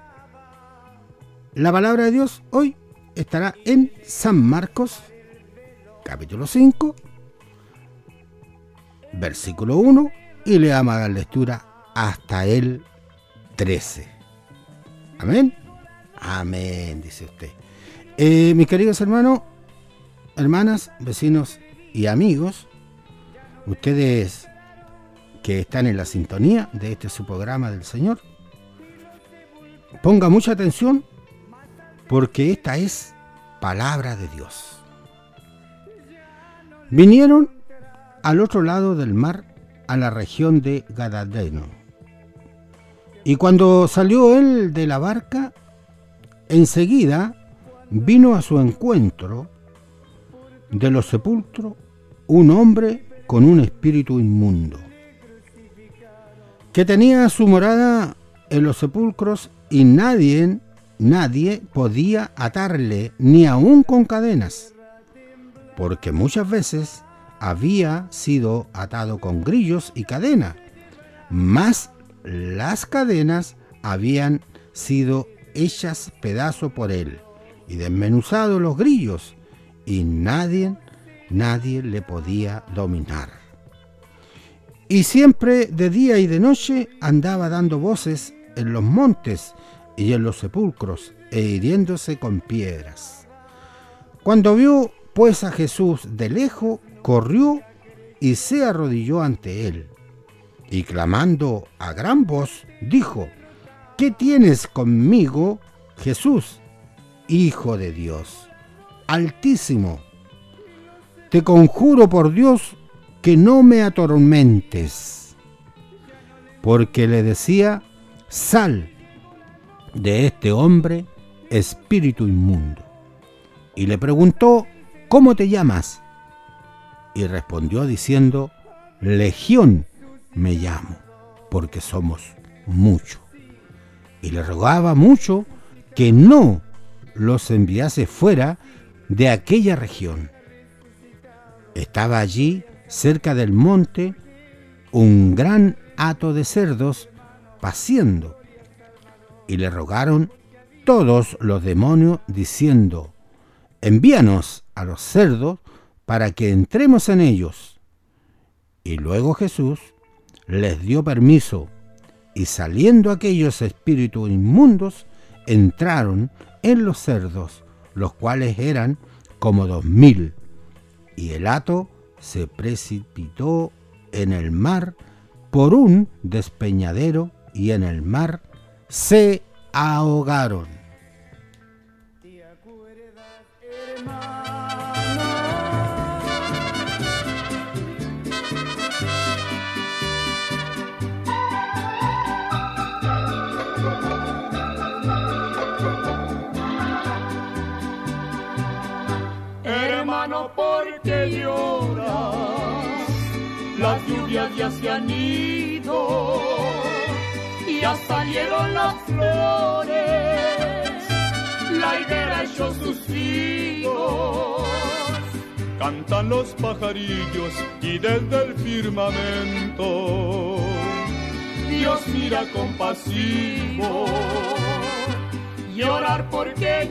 La palabra de Dios hoy estará en San Marcos, capítulo 5, versículo 1, y le vamos a dar lectura hasta el 13. Amén. Amén, dice usted. Mis queridos hermanos, hermanas, vecinos y amigos, ustedes que están en la sintonía de este su programa del Señor, ponga mucha atención porque esta es palabra de Dios. Vinieron al otro lado del mar, a la región de Gadareno. Y cuando salió él de la barca, enseguida vino a su encuentro de los sepulcros un hombre con un espíritu inmundo, que tenía su morada en los sepulcros, y nadie podía atarle, ni aun con cadenas, porque muchas veces había sido atado con grillos y cadena, mas las cadenas habían sido hechas pedazo por él, y desmenuzados los grillos, y nadie le podía dominar. Y siempre de día y de noche andaba dando voces en los montes y en los sepulcros, e hiriéndose con piedras. Cuando vio pues a Jesús de lejos, corrió y se arrodilló ante él, y clamando a gran voz, dijo: ¿Qué tienes conmigo, Jesús, Hijo de Dios Altísimo? Te conjuro por Dios que no me atormentes. Porque le decía: sal de este hombre, espíritu inmundo. Y le preguntó: ¿cómo te llamas? Y respondió diciendo: Legión me llamo, porque somos muchos. Y le rogaba mucho que no los enviase fuera de aquella región. Estaba allí, cerca del monte, un gran hato de cerdos paciendo, y le rogaron todos los demonios, diciendo: envíanos a los cerdos para que entremos en ellos. Y luego Jesús les dio permiso, y saliendo aquellos espíritus inmundos, entraron en los cerdos, los cuales eran como 2000, y el hato se precipitó en el mar por un despeñadero, y en el mar se ahogaron. ¿Te acuerdas, hermano, porque lloras? Las lluvias ya se han ido, ya salieron las flores, la higuera echó sus higos. Cantan los pajarillos y desde el firmamento Dios mira compasivo. Llorar, porque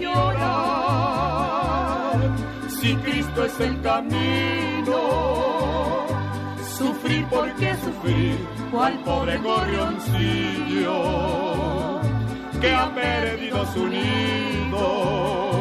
llorar, si Cristo es el camino. Sufrir, porque sufrir, cual pobre gorrioncillo que ha perdido su nido.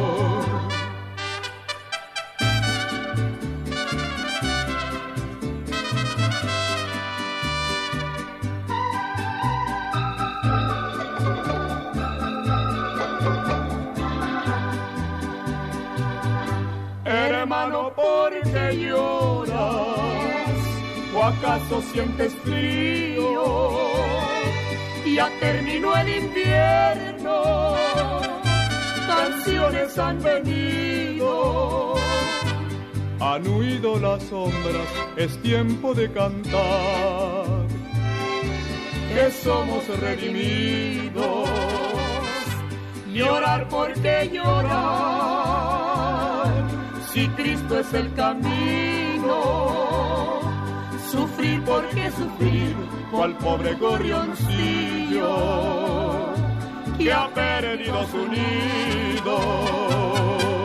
Hermano, porque lloras, ¿o acaso sientes frío? Ya terminó el invierno, canciones han venido, han huido las sombras, es tiempo de cantar, que somos redimidos. Llorar, porque llorar, si Cristo es el camino. Sufrir, porque sufrir, cual pobre gorrioncillo que ha perdido su nido.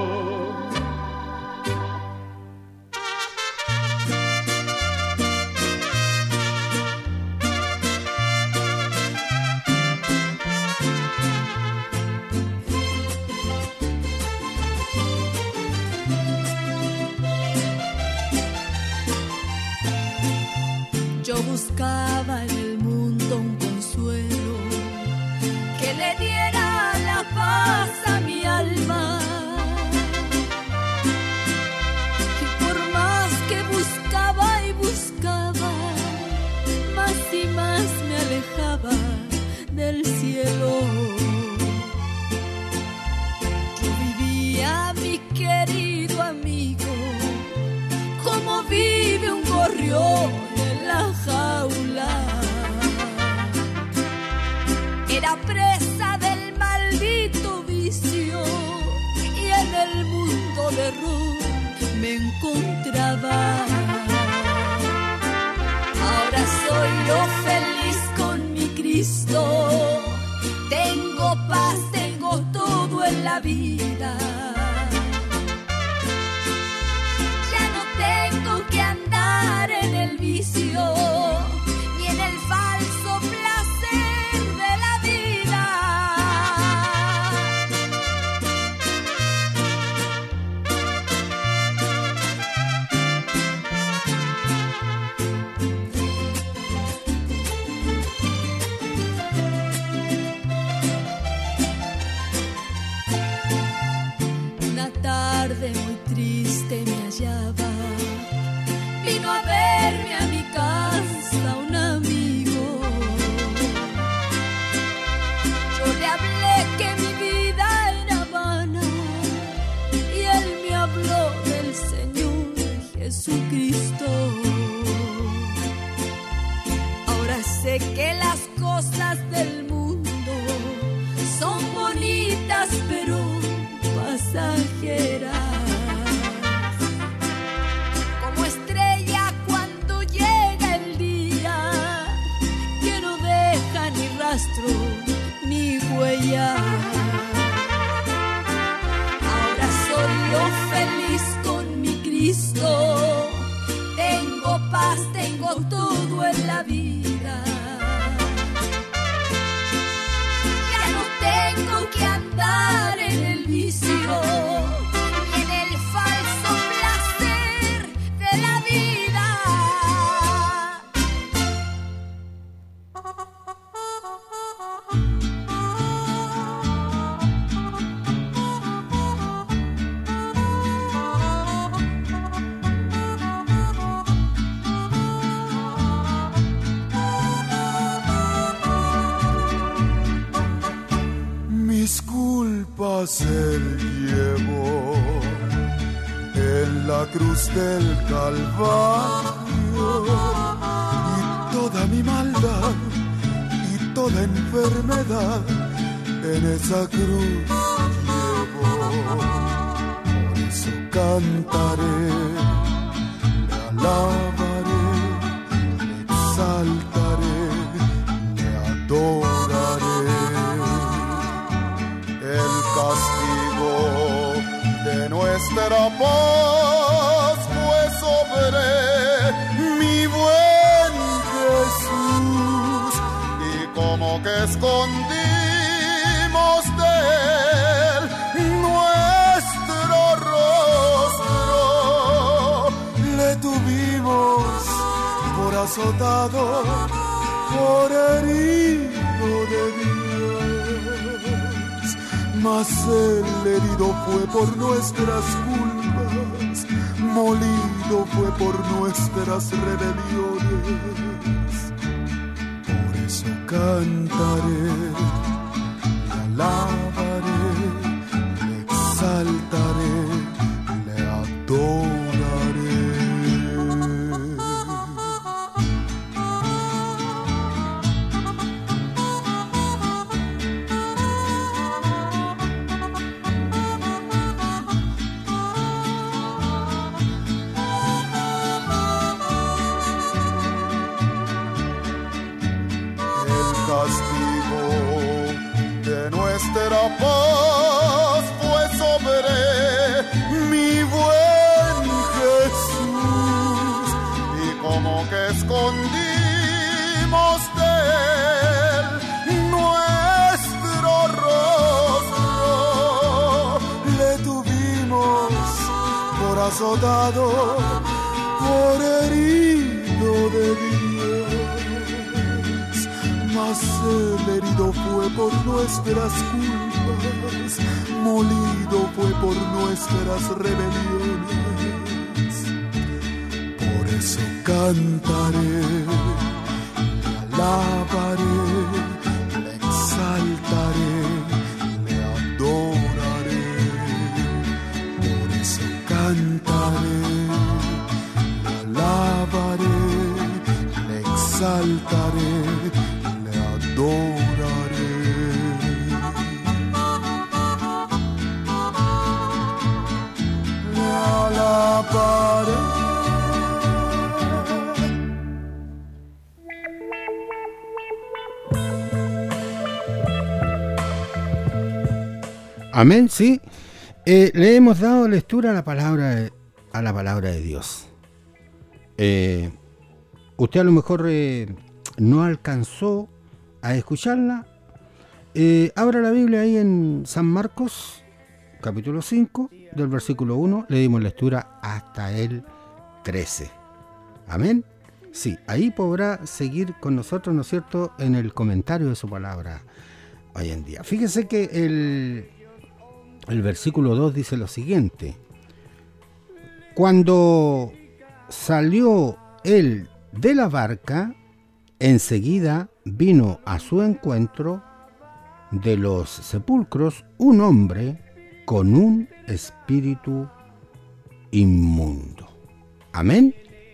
Yo buscaba en el mundo un consuelo que le diera del cielo. Yo vivía, mi querido amigo, como vive un gorrión en la jaula. Era presa del maldito vicio y en el mundo de Ruth me encontraba. Ahora soy yo feliz con mi Cristo. Tengo paz, tengo todo en la vida. Ya no tengo que andar en el vicio ni en el falso placer de la vida. Una tarde muy triste me hallaba. Vino a verme a mi casa un amigo. Yo le hablé que mi vida era vana y él me habló del Señor Jesucristo. Ahora sé que las cosas del mundo son bonitas pero pasajeras. Como estrella cuando llega el día, que no deja ni rastro ni huella. Ahora soy yo feliz con mi Cristo. Tengo paz, tengo todo en la vida. Ya no tengo que andar en el vicio y en el falso placer de la vida. Mis culpas él llevó en la cruz del Calvario, y toda mi maldad y toda enfermedad en esa cruz llevó. Por eso cantaré, le alabaré, le exaltaré, le adoraré. El castigo de nuestra paz fue sobre mi buen Jesús, y como que escondimos de él nuestro rostro, le tuvimos por azotado, por herido de Dios. Mas el herido fue por nuestras culpas, molido fue por nuestras rebeliones. Por eso cantaré, le alabaré, le exaltaré, le adoraré. Nuestra paz fue sobre mi buen Jesús, y como que escondimos de él nuestro rostro, le tuvimos por azotado, por herido de Dios. Mas el herido fue por nuestras culpas, molido fue por nuestras rebeliones. Por eso cantaré, le alabaré, le exaltaré, le adoraré. Le alabaré. Amén, sí. Le hemos dado lectura a la palabra de Dios. Usted a lo mejor no alcanzó a escucharla. Abra la Biblia ahí en San Marcos, capítulo 5, del versículo 1. Le dimos lectura hasta el 13. Amén. Sí, ahí podrá seguir con nosotros, ¿no es cierto?, en el comentario de su palabra hoy en día. Fíjese que el versículo 2 dice lo siguiente: cuando salió él de la barca, enseguida vino a su encuentro de los sepulcros un hombre con un espíritu inmundo. Amén.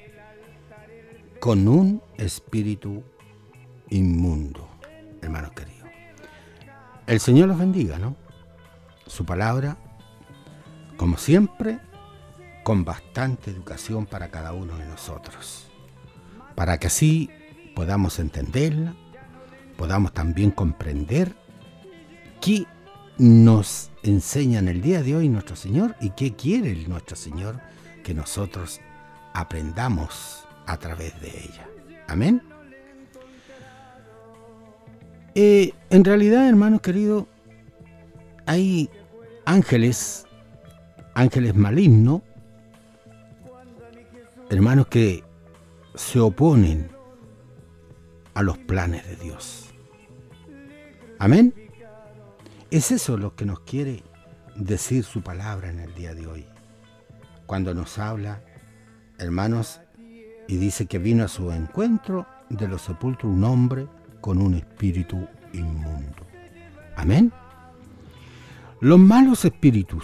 Con un espíritu inmundo, hermanos queridos. El Señor los bendiga, ¿no? Su palabra, como siempre, con bastante educación para cada uno de nosotros, para que así podamos entenderla, podamos también comprender qué nos enseña en el día de hoy nuestro Señor y qué quiere nuestro Señor que nosotros aprendamos a través de ella. Amén. En realidad, hermanos queridos, hay ángeles malignos, hermanos, que se oponen a los planes de Dios. Amén. Es eso lo que nos quiere decir su palabra en el día de hoy, cuando nos habla, hermanos, y dice que vino a su encuentro de los sepulcros un hombre con un espíritu inmundo. Amén. Los malos espíritus,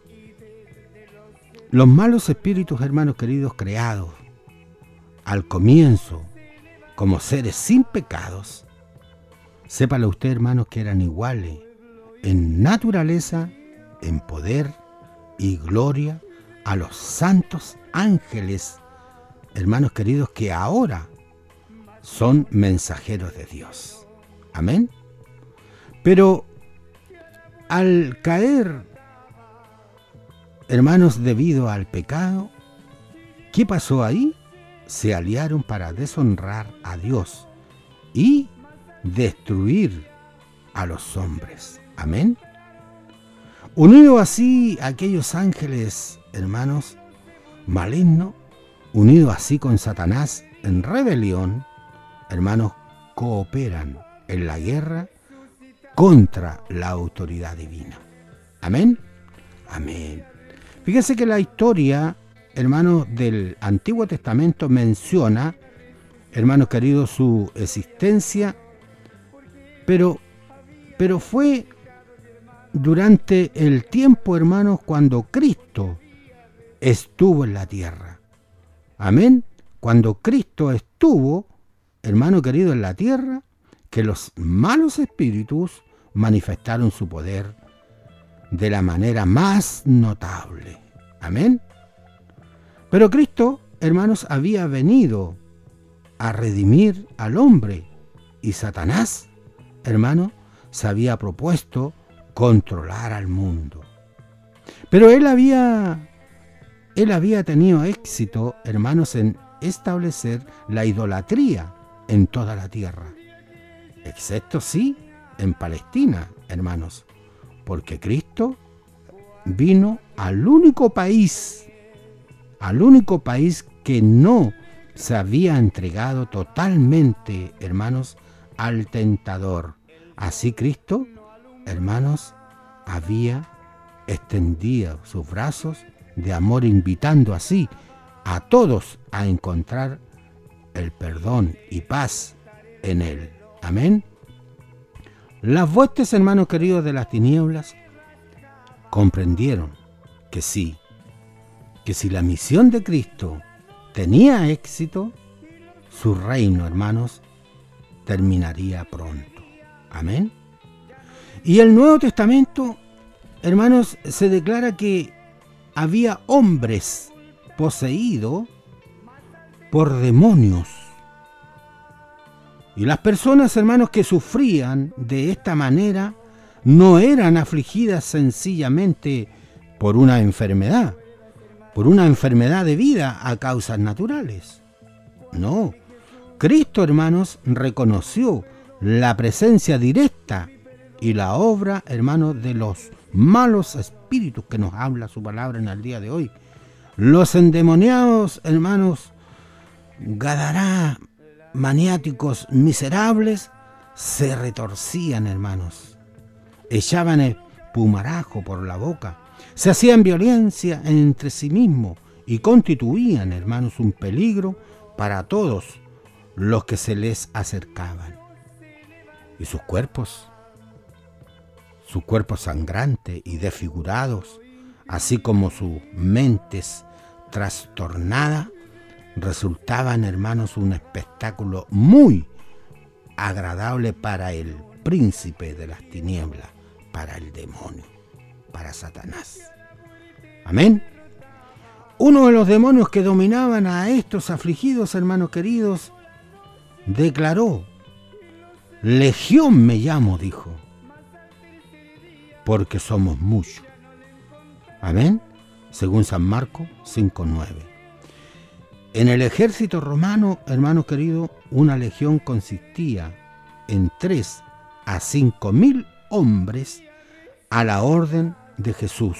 hermanos queridos, creados al comienzo como seres sin pecados, sépalo usted, hermanos, que eran iguales en naturaleza, en poder y gloria a los santos ángeles, hermanos queridos, que ahora son mensajeros de Dios. Amén. Pero al caer, hermanos, debido al pecado, ¿qué pasó ahí? Se aliaron para deshonrar a Dios y destruir a los hombres. Amén. Unido así a aquellos ángeles, hermanos, malignos, unido así con Satanás en rebelión, hermanos, cooperan en la guerra contra la autoridad divina. Amén. Amén. Fíjense que la historia, hermanos, del Antiguo Testamento menciona, hermanos queridos, su existencia, pero fue durante el tiempo, hermanos, cuando Cristo estuvo en la tierra. Amén. Cuando Cristo estuvo, hermano querido, en la tierra, que los malos espíritus manifestaron su poder de la manera más notable. Amén. Pero Cristo, hermanos, había venido a redimir al hombre y Satanás, hermano, se había propuesto controlar al mundo. Pero él había tenido éxito, hermanos, en establecer la idolatría en toda la tierra, excepto sí en Palestina, hermanos, porque Cristo vino al único país que no se había entregado totalmente, hermanos, al tentador. Así Cristo, hermanos, había extendido sus brazos de amor, invitando así a todos a encontrar el perdón y paz en él. Amén. Las huestes, hermanos queridos, de las tinieblas comprendieron que si la misión de Cristo tenía éxito, su reino, hermanos, terminaría pronto. Amén. Y el Nuevo Testamento, hermanos, se declara que había hombres poseídos por demonios. Y las personas, hermanos, que sufrían de esta manera no eran afligidas sencillamente por una enfermedad de vida a causas naturales. No, Cristo, hermanos, reconoció la presencia directa y la obra, hermanos, de los malos espíritus que nos habla su palabra en el día de hoy. Los endemoniados, hermanos, Gadará, maniáticos miserables, se retorcían, hermanos, echaban espumarajo por la boca, se hacían violencia entre sí mismos y constituían, hermanos, un peligro para todos los que se les acercaban. Y sus cuerpos sangrantes y desfigurados, así como sus mentes trastornadas, resultaban, hermanos, un espectáculo muy agradable para el príncipe de las tinieblas, para el demonio, para Satanás. Amén. Uno de los demonios que dominaban a estos afligidos, hermanos queridos, declaró: Legión me llamo, dijo, porque somos muchos. Amén. Según San Marcos 5:9. En el ejército romano, hermanos queridos, una legión consistía en 3 a 5.000 hombres a la orden de Jesús.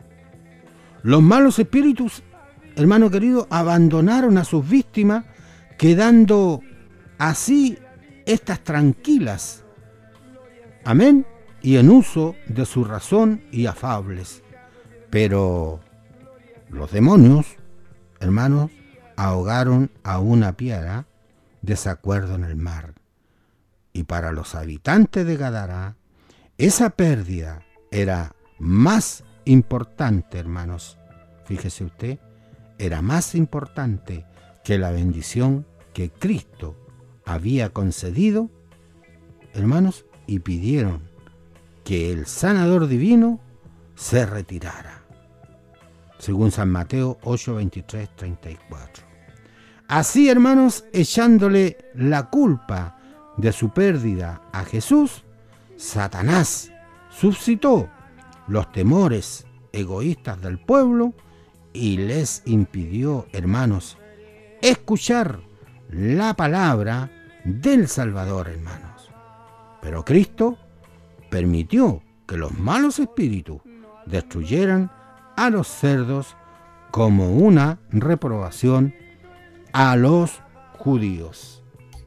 Los malos espíritus, hermanos queridos, abandonaron a sus víctimas, quedando así estas tranquilas, amén, y en uso de su razón y afables. Pero los demonios, hermanos, ahogaron a una piedra desacuerdo en el mar. Y para los habitantes de Gadara, esa pérdida era más importante, hermanos. Fíjese usted, era más importante que la bendición que Cristo había concedido, hermanos, y pidieron que el sanador divino se retirara. Según San Mateo 8:23-34. Así, hermanos, echándole la culpa de su pérdida a Jesús, Satanás suscitó los temores egoístas del pueblo y les impidió, hermanos, escuchar la palabra del Salvador, hermanos. Pero Cristo permitió que los malos espíritus destruyeran a los cerdos como una reprobación a los judíos.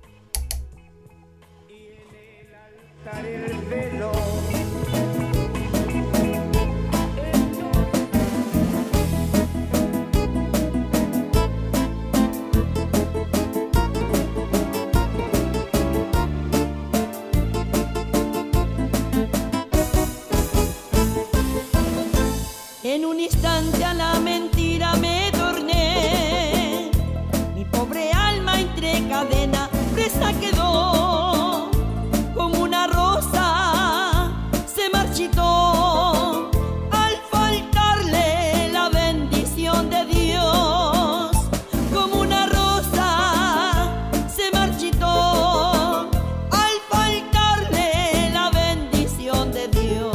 En un instante a la mentira me torné, mi pobre alma entre cadena presa quedó, como una rosa se marchitó al faltarle la bendición de Dios, como una rosa se marchitó al faltarle la bendición de Dios.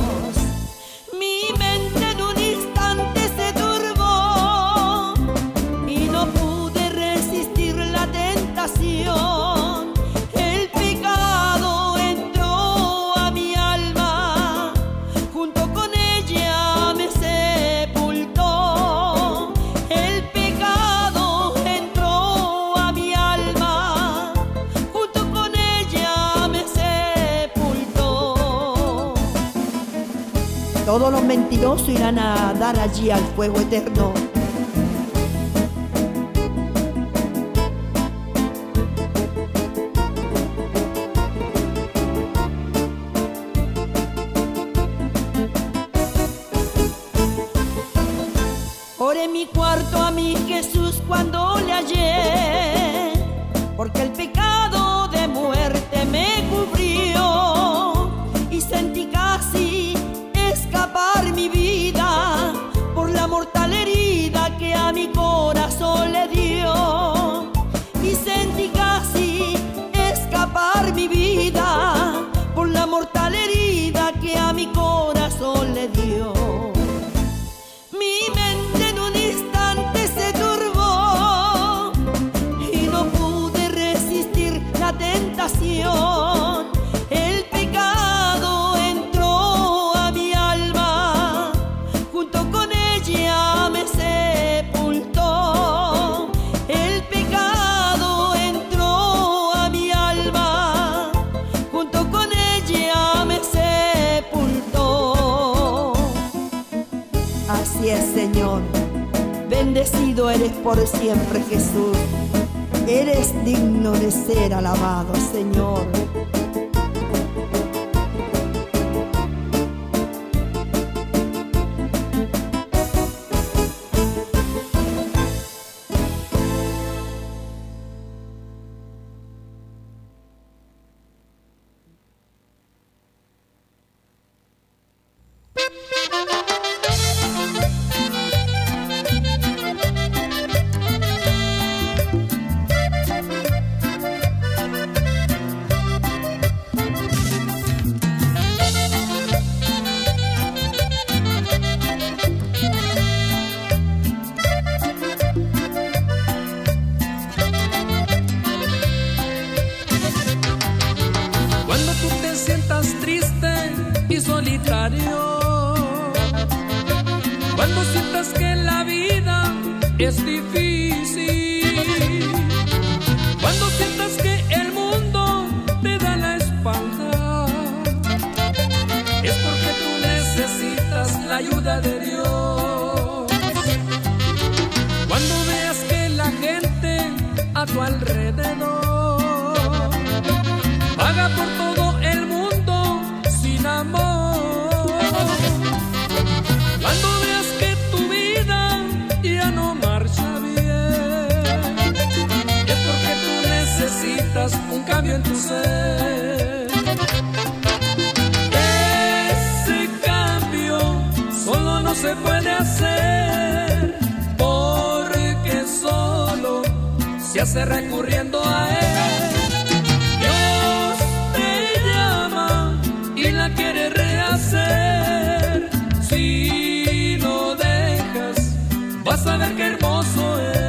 El pecado entró a mi alma, junto con ella me sepultó. El pecado entró a mi alma, junto con ella me sepultó. Todos los mentirosos irán a dar allí al fuego eterno. Oré en mi cuarto a mi Jesús cuando le hallé, tentación, el pecado entró a mi alma, junto con ella me sepultó. El pecado entró a mi alma, junto con ella me sepultó. Así es, Señor, bendecido eres por siempre, Jesús. Eres digno de ser alabado, Señor. Cuando sientas que la vida es difícil, cuando sientas que el mundo te da la espalda, es porque tú necesitas la ayuda de Dios. Cuando veas que la gente a tu alrededor paga por todo el mundo sin amor, cuando veas que tu vida ya no marcha bien, es porque tú necesitas un cambio en tu ser. Ese cambio solo no se puede hacer, porque solo se hace recurriendo a Él. Dios te llama y la quiere rehacer. Si lo dejas, vas a ver qué hermoso es.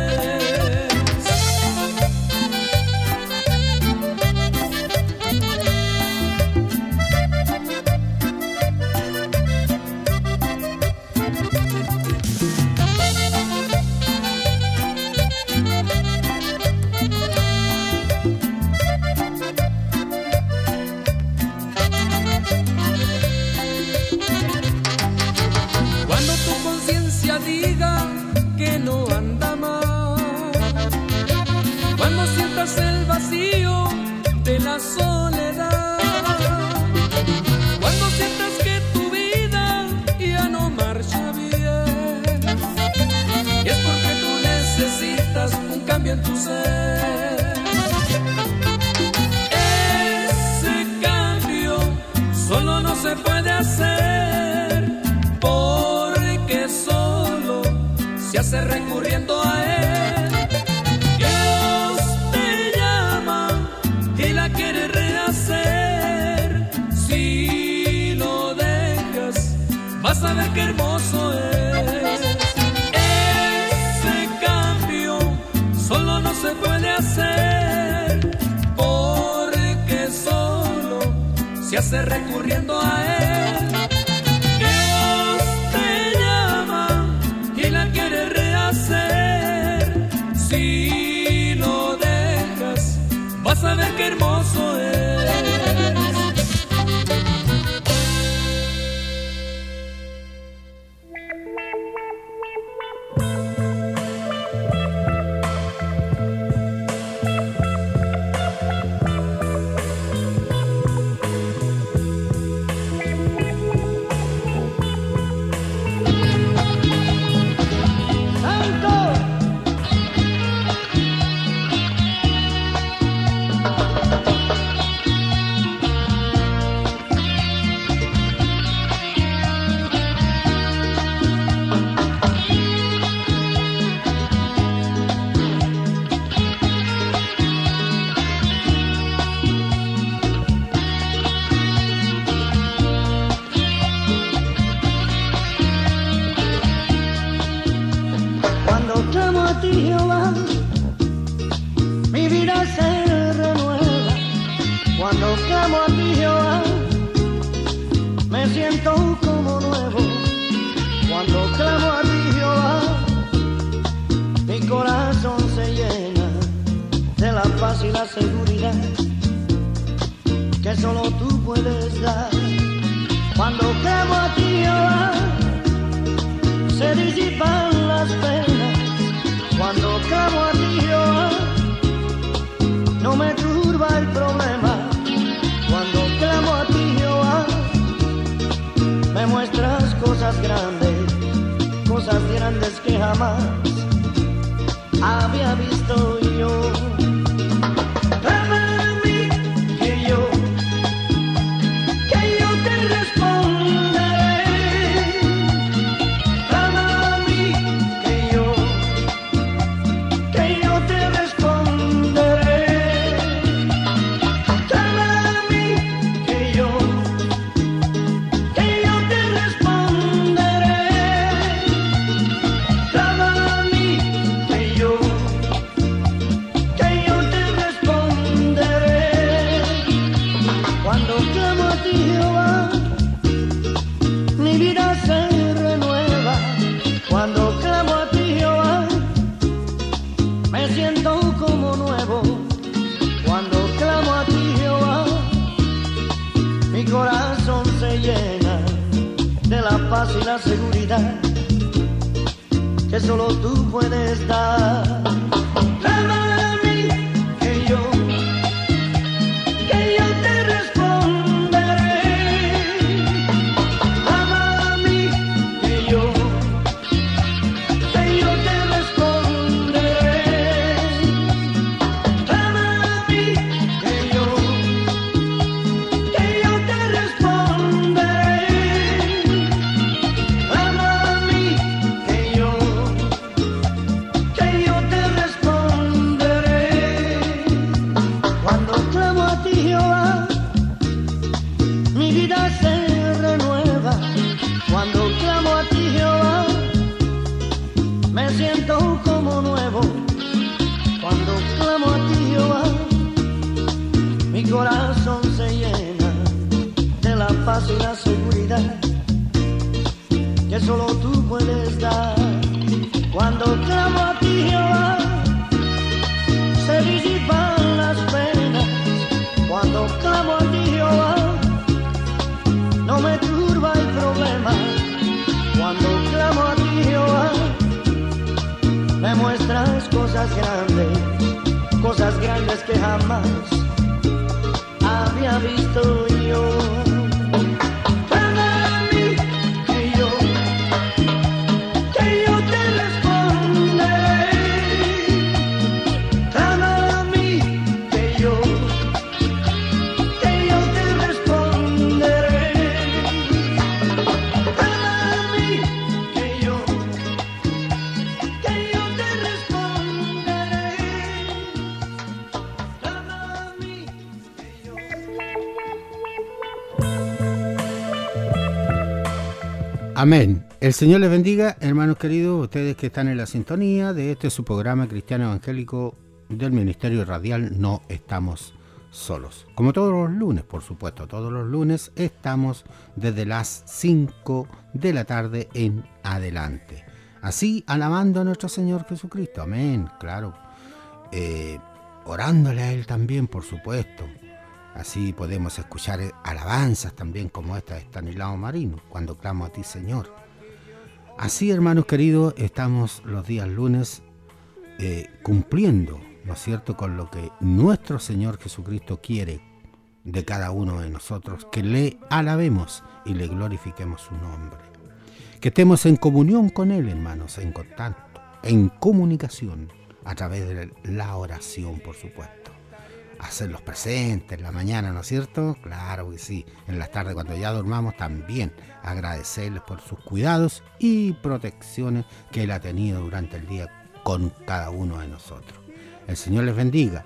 Cuando tu conciencia diga que no anda mal, cuando sientas el vacío de la soledad, cuando sientas que tu vida ya no marcha bien, es porque tú necesitas un cambio en tu ser. Ese cambio solo no se puede hacer, porque solo se hace recurriendo a Él. Dios te llama y la quiere rehacer. Si lo dejas, vas a ver qué hermoso es. Ese cambio solo no se puede hacer, porque solo se hace recurriendo a Él. Dios te llama y la quiere rehacer. Si lo dejas, vas a ver qué hermoso es. Jehová, mi vida se renueva, Cuando clamo a ti, Jehová, me siento como nuevo. Cuando clamo a ti, Jehová, mi corazón se llena de la paz y la seguridad que solo tú puedes dar. Cuando clamo a ti, Jehová, se disipan las penas. Cuando clamo a ti, Jehová, no me turba el problema. Cuando clamo a ti, Jehová, me muestras cosas grandes que jamás había visto yo. Y la seguridad que solo tú puedes dar. Clámame a mí, que yo te responderé. Clámame a mí, que yo te responderé. Clámame a mí, que yo te responderé. Corazón se llena de la paz y la seguridad que solo tú puedes dar. Cuando clamo a ti, Jehová, se disipan las penas. Cuando clamo a ti, Jehová, no me turba el problema. Cuando clamo a ti, Jehová, me muestras cosas grandes que jamás había visto yo. Clámame a mí, que yo te responderé. Clámame a mí, que yo te responderé. Clámame a mí, que yo te responderé. Clámame a mí. Amén. El Señor les bendiga, hermanos queridos, ustedes que están en la sintonía de este su programa cristiano evangélico del Ministerio Radial No Estamos Solos. Como todos los lunes, por supuesto, todos los lunes estamos desde las 5 de la tarde en adelante. Así, alabando a nuestro Señor Jesucristo. Amén, claro. Orándole a Él también, por supuesto. Así podemos escuchar alabanzas también como esta de Estanislao Marino, cuando clamo a ti, Señor. Así, hermanos queridos, estamos los días lunes cumpliendo, ¿no es cierto?, con lo que nuestro Señor Jesucristo quiere de cada uno de nosotros, que le alabemos y le glorifiquemos su nombre. Que estemos en comunión con Él, hermanos, en contacto, en comunicación, a través de la oración, por supuesto. Hacerlos presentes en la mañana, ¿no es cierto? Claro que sí. En las tardes, cuando ya dormamos, también agradecerles por sus cuidados y protecciones que Él ha tenido durante el día con cada uno de nosotros. El Señor les bendiga.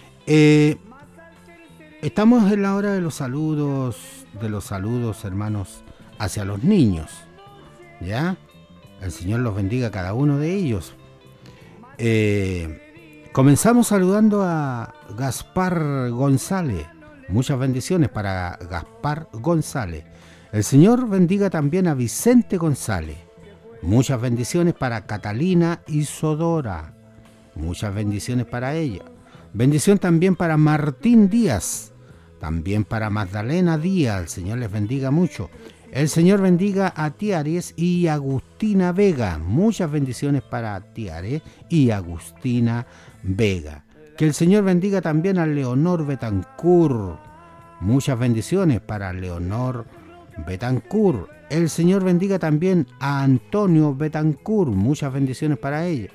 Estamos en la hora de los saludos, hermanos, hacia los niños. ¿Ya? El Señor los bendiga a cada uno de ellos. Comenzamos saludando a Gaspar González. Muchas bendiciones para Gaspar González. El Señor bendiga también a Vicente González. Muchas bendiciones para Catalina Isodora. Muchas bendiciones para ella. Bendición también para Martín Díaz. También para Magdalena Díaz. El Señor les bendiga mucho. El Señor bendiga a Tiares y Agustina Vega. Muchas bendiciones para Tiares y Agustina Vega. Que el Señor bendiga también a Leonor Betancourt. Muchas bendiciones para Leonor Betancourt. El Señor bendiga también a Antonio Betancourt. Muchas bendiciones para ella.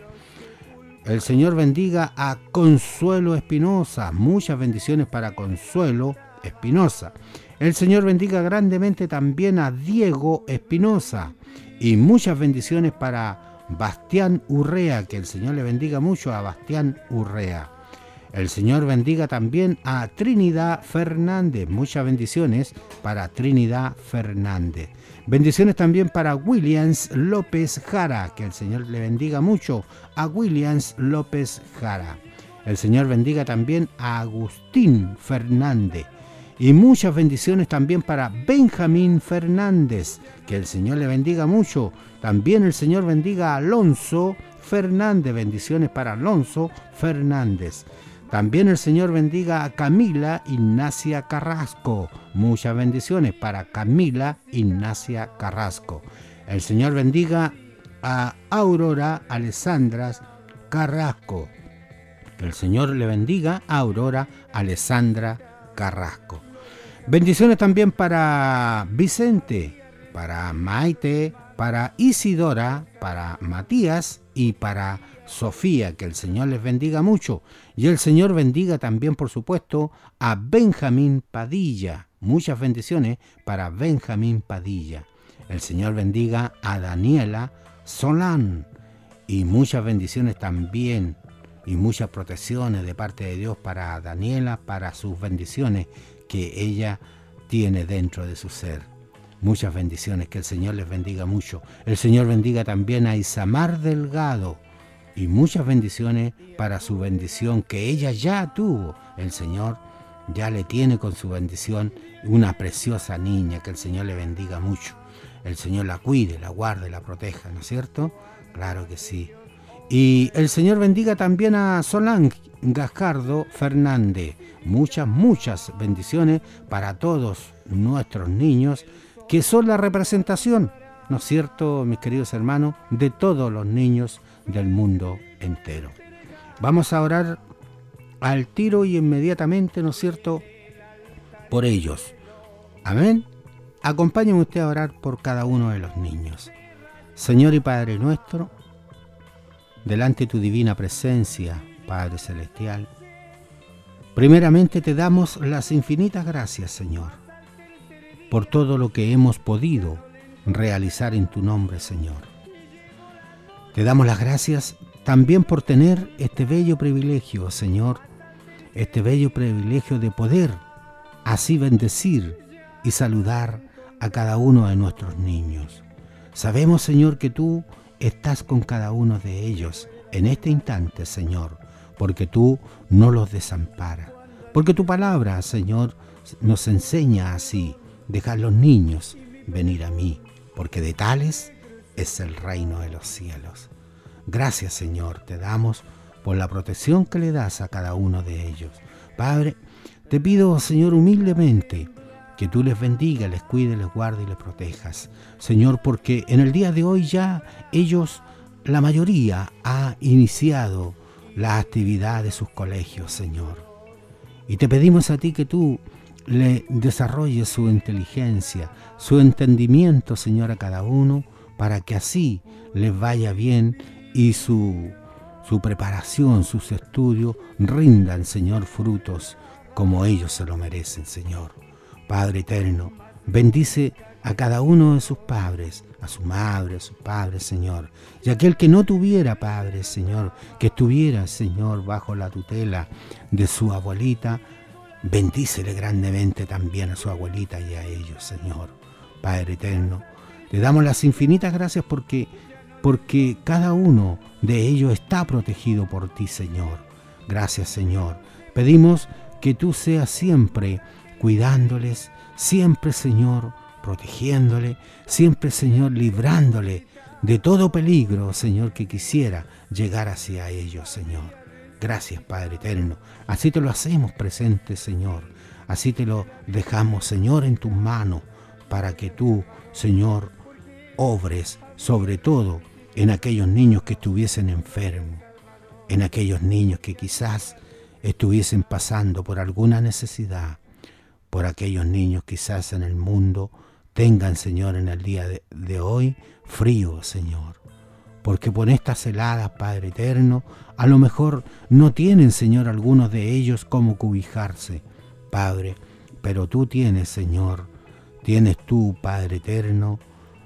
El Señor bendiga a Consuelo Espinosa. Muchas bendiciones para Consuelo Espinosa. El Señor bendiga grandemente también a Diego Espinosa. Y muchas bendiciones para Bastián Urrea. Que el Señor le bendiga mucho a Bastián Urrea. El Señor bendiga también a Trinidad Fernández. Muchas bendiciones para Trinidad Fernández. Bendiciones también para Williams López Jara. Que el Señor le bendiga mucho a Williams López Jara. El Señor bendiga también a Agustín Fernández. Y muchas bendiciones también para Benjamín Fernández. Que el Señor le bendiga mucho. También el Señor bendiga a Alonso Fernández. Bendiciones para Alonso Fernández. También el Señor bendiga a Camila Ignacia Carrasco. Muchas bendiciones para Camila Ignacia Carrasco. El Señor bendiga a Aurora Alessandra Carrasco. Que el Señor le bendiga a Aurora Alessandra Carrasco. Bendiciones también para Vicente, para Maite, para Isidora, para Matías y para Sofía. Que el Señor les bendiga mucho. Y el Señor bendiga también, por supuesto, a Benjamín Padilla. Muchas bendiciones para Benjamín Padilla. El Señor bendiga a Daniela Solán. Y muchas bendiciones también y muchas protecciones de parte de Dios para Daniela, para sus bendiciones que ella tiene dentro de su ser. Muchas bendiciones, que el Señor les bendiga mucho. El Señor bendiga también a Isamar Delgado. Y muchas bendiciones para su bendición que ella ya tuvo. El Señor ya le tiene con su bendición una preciosa niña. Que el Señor le bendiga mucho. El Señor la cuide, la guarde, la proteja, ¿no es cierto? Claro que sí. Y el Señor bendiga también a Solange Gajardo Fernández. Muchas bendiciones para todos nuestros niños que son la representación, ¿no es cierto, mis queridos hermanos, de todos los niños del mundo entero. Vamos a orar al tiro y inmediatamente, ¿no es cierto?, por ellos. Amén. Acompáñenme usted a orar por cada uno de los niños. Señor y Padre nuestro, delante de tu divina presencia, Padre Celestial, primeramente te damos las infinitas gracias, Señor, por todo lo que hemos podido realizar en tu nombre, Señor. Te damos las gracias también por tener este bello privilegio, Señor, este bello privilegio de poder así bendecir y saludar a cada uno de nuestros niños. Sabemos, Señor, que tú estás con cada uno de ellos en este instante, Señor, porque tú no los desamparas, porque tu palabra, Señor, nos enseña así: dejad los niños venir a mí, porque de tales es el reino de los cielos. Gracias, Señor, te damos por la protección que le das a cada uno de ellos. Padre, te pido, Señor, humildemente, que tú les bendiga, les cuide, les guarde y les protejas. Señor, porque en el día de hoy ya ellos, la mayoría, ha iniciado la actividad de sus colegios, Señor. Y te pedimos a ti que tú le desarrolles su inteligencia, su entendimiento, Señor, a cada uno, para que así les vaya bien y su preparación, sus estudios rindan, Señor, frutos como ellos se lo merecen, Señor. Padre eterno, bendice a cada uno de sus padres, a su madre, a su padre, Señor. Y aquel que no tuviera padre, Señor, que estuviera, Señor, bajo la tutela de su abuelita, bendícele grandemente también a su abuelita y a ellos, Señor. Padre eterno, te damos las infinitas gracias porque cada uno de ellos está protegido por ti, Señor. Gracias, Señor. Pedimos que tú seas siempre cuidándoles, siempre, Señor, protegiéndole, siempre, Señor, librándole de todo peligro, Señor, que quisiera llegar hacia ellos, Señor. Gracias, Padre eterno. Así te lo hacemos presente, Señor. Así te lo dejamos, Señor, en tus manos, para que tú, Señor, obres sobre todo en aquellos niños que estuviesen enfermos, en aquellos niños que quizás estuviesen pasando por alguna necesidad, por aquellos niños quizás en el mundo tengan, Señor, en el día de hoy frío, Señor, porque por estas heladas, Padre eterno, a lo mejor no tienen, Señor, algunos de ellos cómo cobijarse, Padre, pero tú tienes, Señor, tienes tú, Padre eterno,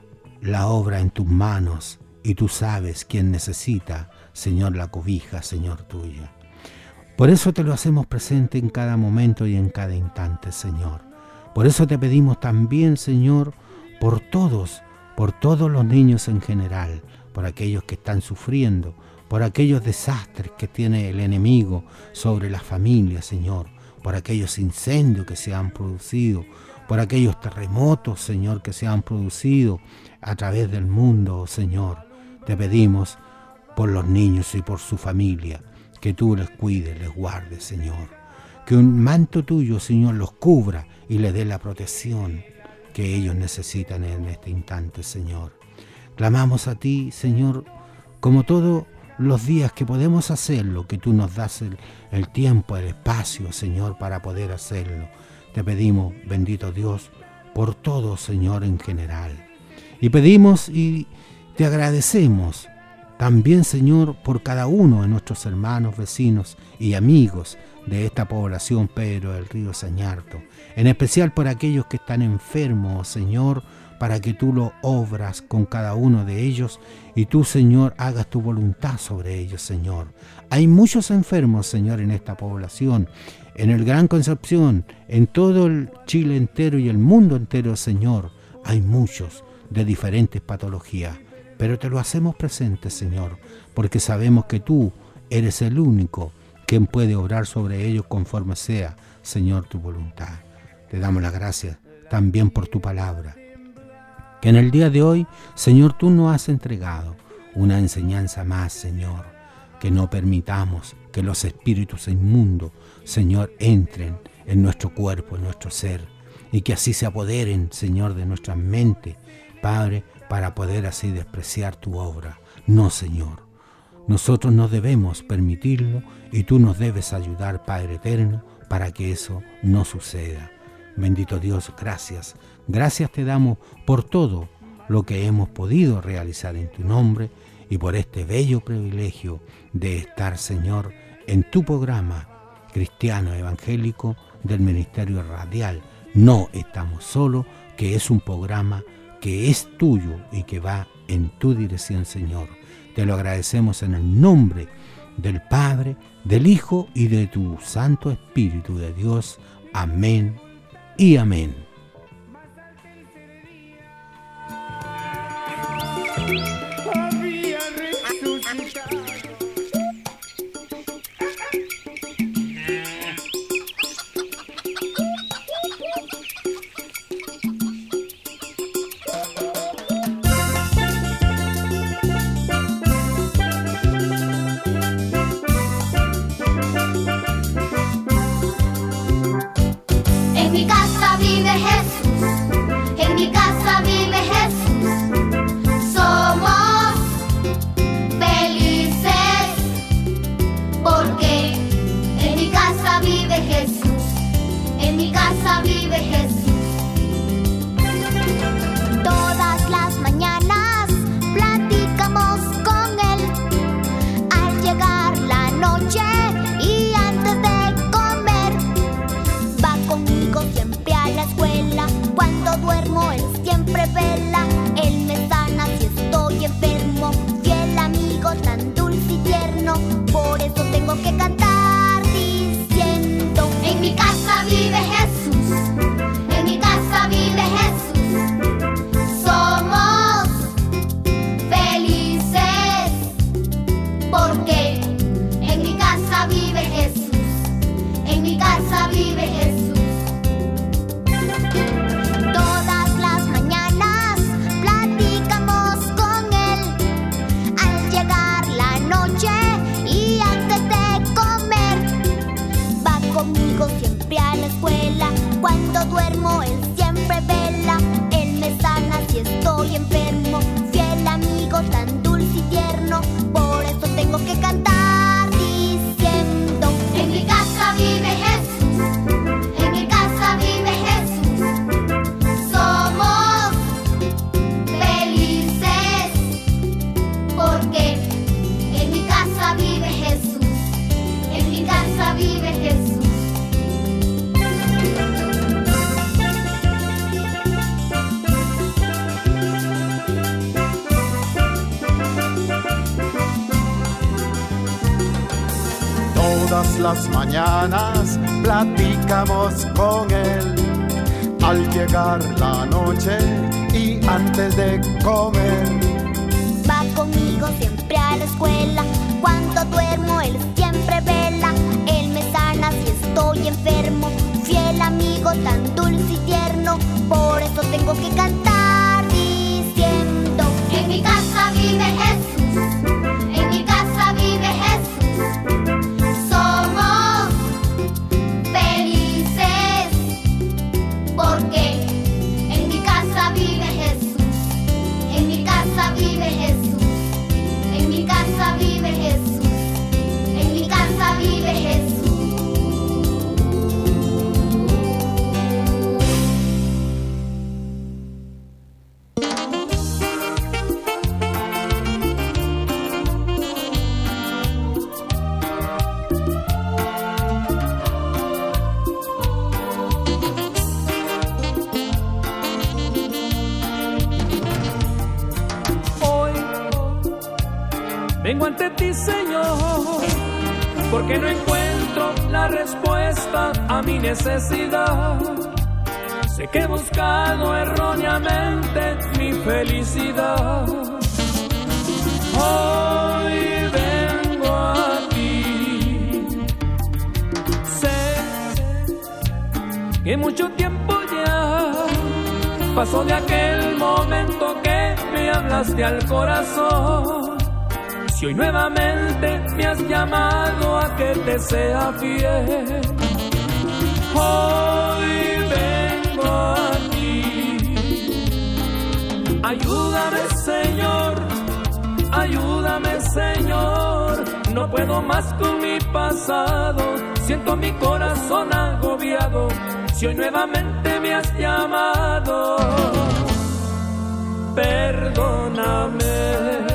la obra en tus manos, y tú sabes quién necesita, Señor, la cobija, Señor, tuya. Por eso te lo hacemos presente en cada momento y en cada instante, Señor. Por eso te pedimos también, Señor, por todos los niños en general, por aquellos que están sufriendo, por aquellos desastres que tiene el enemigo sobre las familias, Señor, por aquellos incendios que se han producido, por aquellos terremotos, Señor, que se han producido a través del mundo, Señor. Te pedimos por los niños y por su familia, que tú les cuides, les guardes, Señor. Que un manto tuyo, Señor, los cubra y les dé la protección que ellos necesitan en este instante, Señor. Clamamos a ti, Señor, como todos los días que podemos hacerlo, que tú nos das el tiempo, el espacio, Señor, para poder hacerlo. Te pedimos, bendito Dios, por todo, Señor, en general. Y pedimos y te agradecemos también, Señor, por cada uno de nuestros hermanos, vecinos y amigos de esta población Pedro del Río Sañarto. En especial por aquellos que están enfermos, Señor, para que tú lo obras con cada uno de ellos y tú, Señor, hagas tu voluntad sobre ellos, Señor. Hay muchos enfermos, Señor, en esta población, en el Gran Concepción, en todo el Chile entero y el mundo entero, Señor. Hay muchos de diferentes patologías, pero te lo hacemos presente, Señor, porque sabemos que tú eres el único quien puede obrar sobre ellos conforme sea, Señor, tu voluntad. Te damos las gracias también por tu palabra, que en el día de hoy, Señor, tú nos has entregado una enseñanza más, Señor, que no permitamos que los espíritus inmundos, Señor, entren en nuestro cuerpo, en nuestro ser, y que así se apoderen, Señor, de nuestra mente, Padre, para poder así despreciar tu obra. No, Señor. Nosotros no debemos permitirlo y tú nos debes ayudar, Padre eterno, para que eso no suceda. Bendito Dios, gracias. Gracias te damos por todo lo que hemos podido realizar en tu nombre y por este bello privilegio de estar, Señor, en tu programa cristiano evangélico del Ministerio Radial. No estamos solos, que es un programa que es tuyo y que va en tu dirección, Señor. Te lo agradecemos en el nombre del Padre, del Hijo y de tu Santo Espíritu de Dios. Amén y amén. En mi casa vive Jesús, en mi casa vive Jesús. Somos felices porque en mi casa vive Jesús, en mi casa vive Jesús. Todas las mañanas platicamos con él. Al llegar la noche y antes de comer, va conmigo siempre a la escuela. Cuando duermo él siempre vela. Él me sana si estoy enfermo. Fiel amigo tan dulce y tierno. Por eso tengo que cantar diciendo: en mi casa vive Jesús, escuela. Cuando duermo él siempre vela. Él me sana si estoy enfermo. Fiel amigo tan dulce y tierno. Por eso tengo que cantar diciendo: en mi casa vive Jesús, en mi casa vive Jesús. Somos felices porque en mi casa vive Jesús, en mi casa vive Jesús. Todas las mañanas platicamos con él, al llegar la noche y antes de comer. Va conmigo siempre a la escuela. Cuando duermo él siempre vela. Él me sana si estoy enfermo. Fiel amigo tan dulce y tierno. Por eso tengo que cantar diciendo: en mi casa vive Jesús, en mi casa vive Jesús. Somos felices porque en mi casa vive Jesús, en mi casa vive Jesús, en mi casa vive Jesús, en mi casa vive Jesús. Vengo ante ti, Señor, porque no encuentro la respuesta a mi necesidad. Sé que he buscado erróneamente mi felicidad. Hoy vengo a ti. Sé que mucho tiempo ya pasó de aquel momento que me hablaste al corazón. Si hoy nuevamente me has llamado a que te sea fiel, hoy vengo a ti. Ayúdame, Señor, ayúdame, Señor. No puedo más con mi pasado, siento mi corazón agobiado. Si hoy nuevamente me has llamado, perdóname.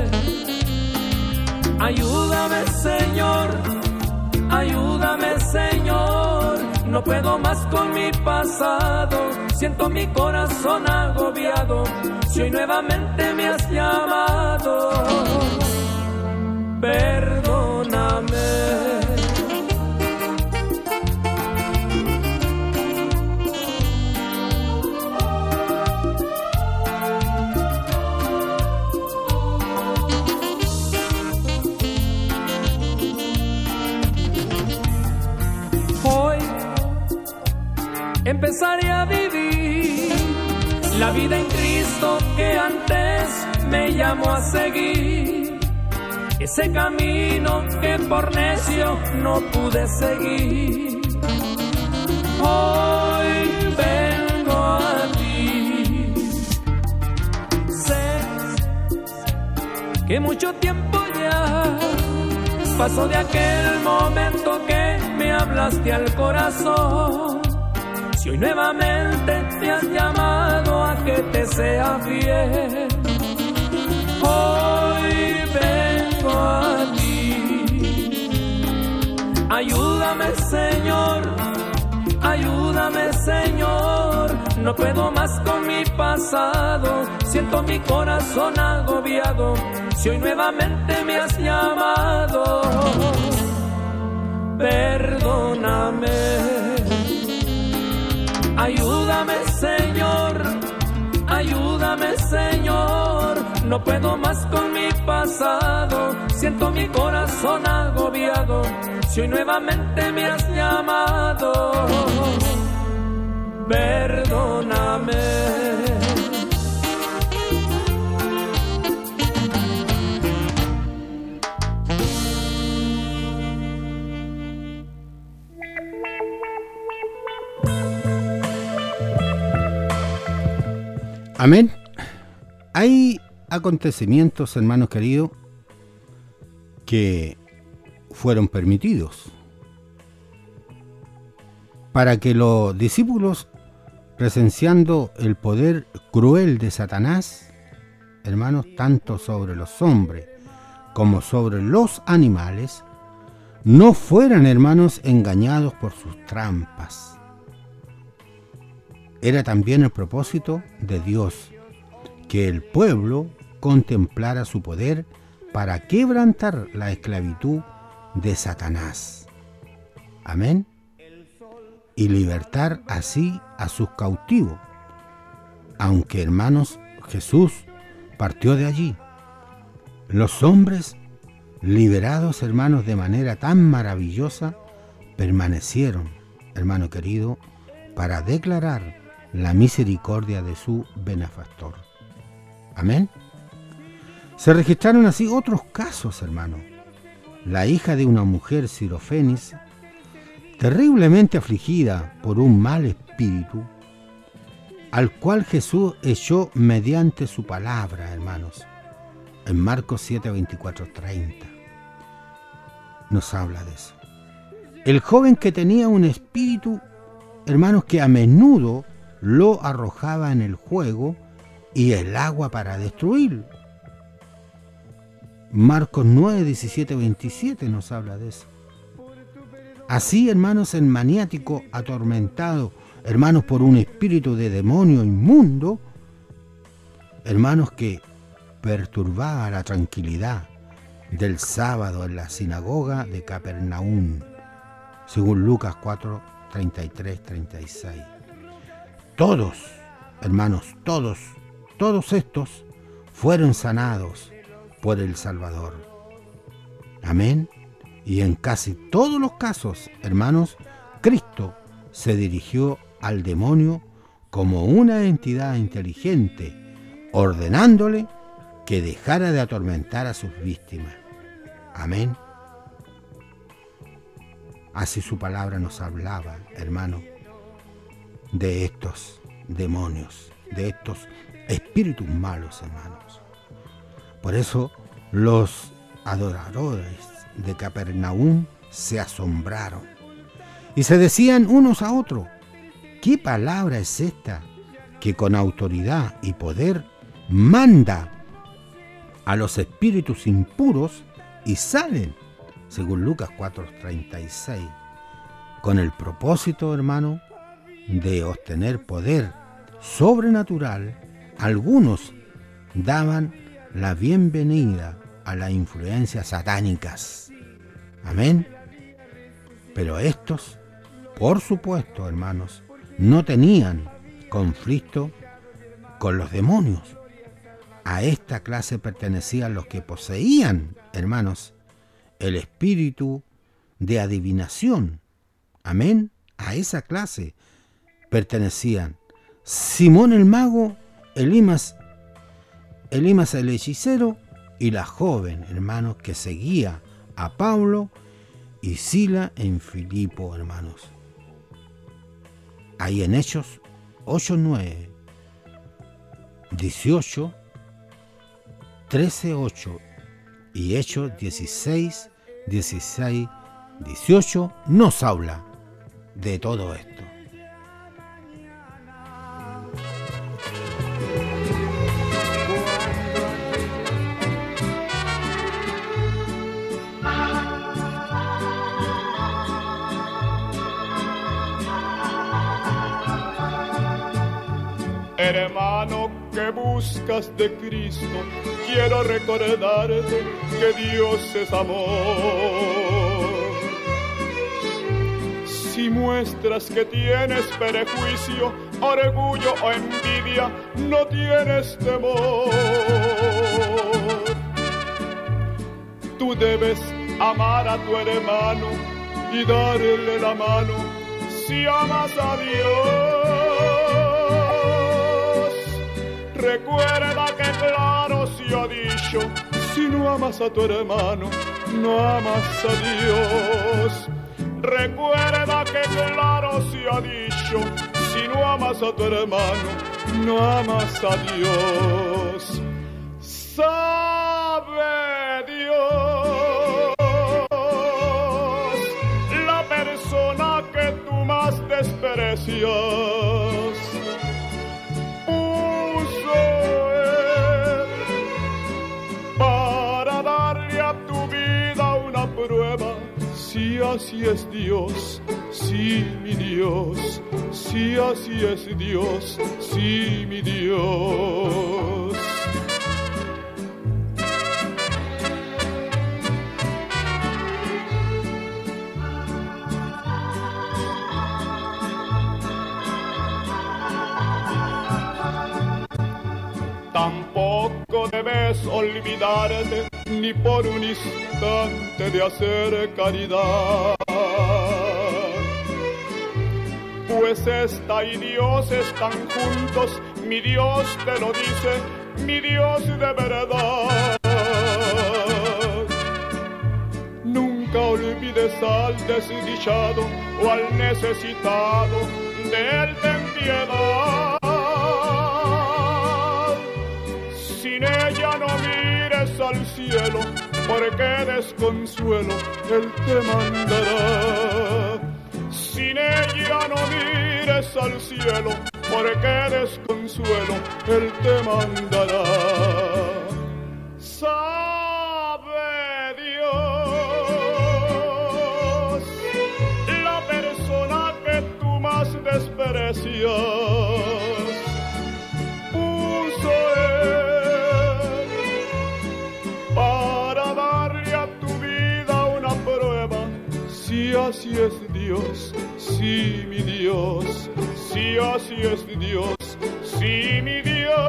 Ayúdame, Señor, ayúdame, Señor. No puedo más con mi pasado, siento mi corazón agobiado. Si hoy nuevamente me has llamado, perdóname. Empezaré a vivir la vida en Cristo que antes me llamó a seguir. Ese camino que por necio no pude seguir. Hoy vengo a ti. Sé que mucho tiempo ya pasó de aquel momento que me hablaste al corazón. Si hoy nuevamente te has llamado a que te sea fiel, hoy vengo a ti. Ayúdame, Señor, ayúdame, Señor. No puedo más con mi pasado, siento mi corazón agobiado. Si hoy nuevamente me has llamado, perdóname. Ayúdame, Señor, ayúdame, Señor. No puedo más con mi pasado, siento mi corazón agobiado. Si hoy nuevamente me has llamado, perdóname. Amén. Hay acontecimientos, hermanos queridos, que fueron permitidos para que los discípulos, presenciando el poder cruel de Satanás, hermanos, tanto sobre los hombres como sobre los animales, no fueran, hermanos, engañados por sus trampas. Era también el propósito de Dios que el pueblo contemplara su poder para quebrantar la esclavitud de Satanás. Amén. Y libertar así a sus cautivos. Aunque, hermanos, Jesús partió de allí, los hombres liberados, hermanos, de manera tan maravillosa, permanecieron, hermano querido, para declarar la misericordia de su benefactor. Amén. Se registraron así otros casos, hermano. La hija de una mujer sirofenis, terriblemente afligida por un mal espíritu, al cual Jesús echó mediante su palabra, hermanos. En Marcos 7, 24, 30 nos habla de eso. El joven que tenía un espíritu, hermanos, que a menudo lo arrojaba en el fuego y el agua para destruirlo. Marcos 9, 17, 27 nos habla de eso. Así, hermanos, el maniático atormentado, hermanos, por un espíritu de demonio inmundo, hermanos, que perturbaba la tranquilidad del sábado en la sinagoga de Capernaum, según Lucas 4, 33, 36. Todos, hermanos, todos estos fueron sanados por el Salvador. Amén. Y en casi todos los casos, hermanos, Cristo se dirigió al demonio como una entidad inteligente, ordenándole que dejara de atormentar a sus víctimas. Amén. Así su palabra nos hablaba, hermano, de estos demonios, de estos espíritus malos, hermanos. Por eso los adoradores de Capernaum se asombraron y se decían unos a otros: ¿qué palabra es esta que con autoridad y poder manda a los espíritus impuros y salen? Según Lucas 4:36, con el propósito, hermano, de obtener poder sobrenatural, algunos daban la bienvenida a las influencias satánicas. Amén. Pero estos, por supuesto, hermanos, no tenían conflicto con los demonios. A esta clase pertenecían los que poseían, hermanos, el espíritu de adivinación. Amén. A esa clase pertenecían Simón el mago, Elimas el hechicero y la joven, hermanos, que seguía a Pablo y Sila en Filipo, hermanos. Ahí en Hechos 8, 9, 18, 13, 8 y Hechos 16, 16, 18 nos habla de todo esto. Hermano que buscas de Cristo, quiero recordarte que Dios es amor. Si muestras que tienes prejuicio, orgullo o envidia, no tienes temor. Tú debes amar a tu hermano y darle la mano si amas a Dios. Recuerda que claro se ha dicho, si no amas a tu hermano, no amas a Dios. Recuerda que claro se ha dicho, si no amas a tu hermano, no amas a Dios. Sabe Dios, la persona que tú más desprecias, puso él para darle a tu vida una prueba. Si así es Dios, sí mi Dios, si así es Dios, sí mi Dios. Tampoco debes olvidarte ni por un instante de hacer caridad, pues esta y Dios están juntos, mi Dios te lo dice, mi Dios de verdad. Nunca olvides al desdichado o al necesitado, de él ten piedad. Sin ella no mires al cielo, porque desconsuelo él te mandará. Sin ella no mires al cielo, porque desconsuelo él te mandará. Sabe Dios, la persona que tú más desprecias, puso él para darle a tu vida una prueba. Si así es Dios, sí mi Dios, si así es Dios, sí mi Dios.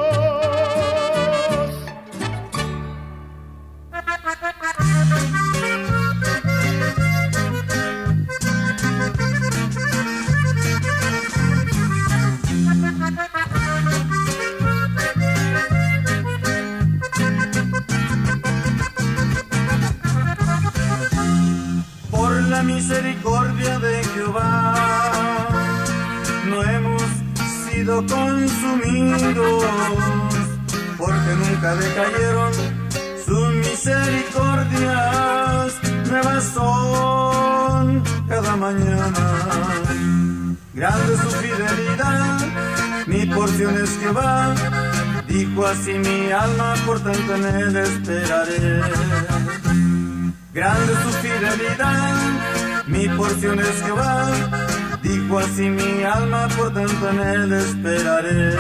La misericordia de Jehová no hemos sido consumidos, porque nunca decayeron sus misericordias, nuevas son cada mañana. Grande su fidelidad, mi porción es Jehová, dijo así mi alma, por tanto en él esperaré. Grande su fidelidad, mi porción es Jehová, dijo así mi alma, por tanto en él esperaré.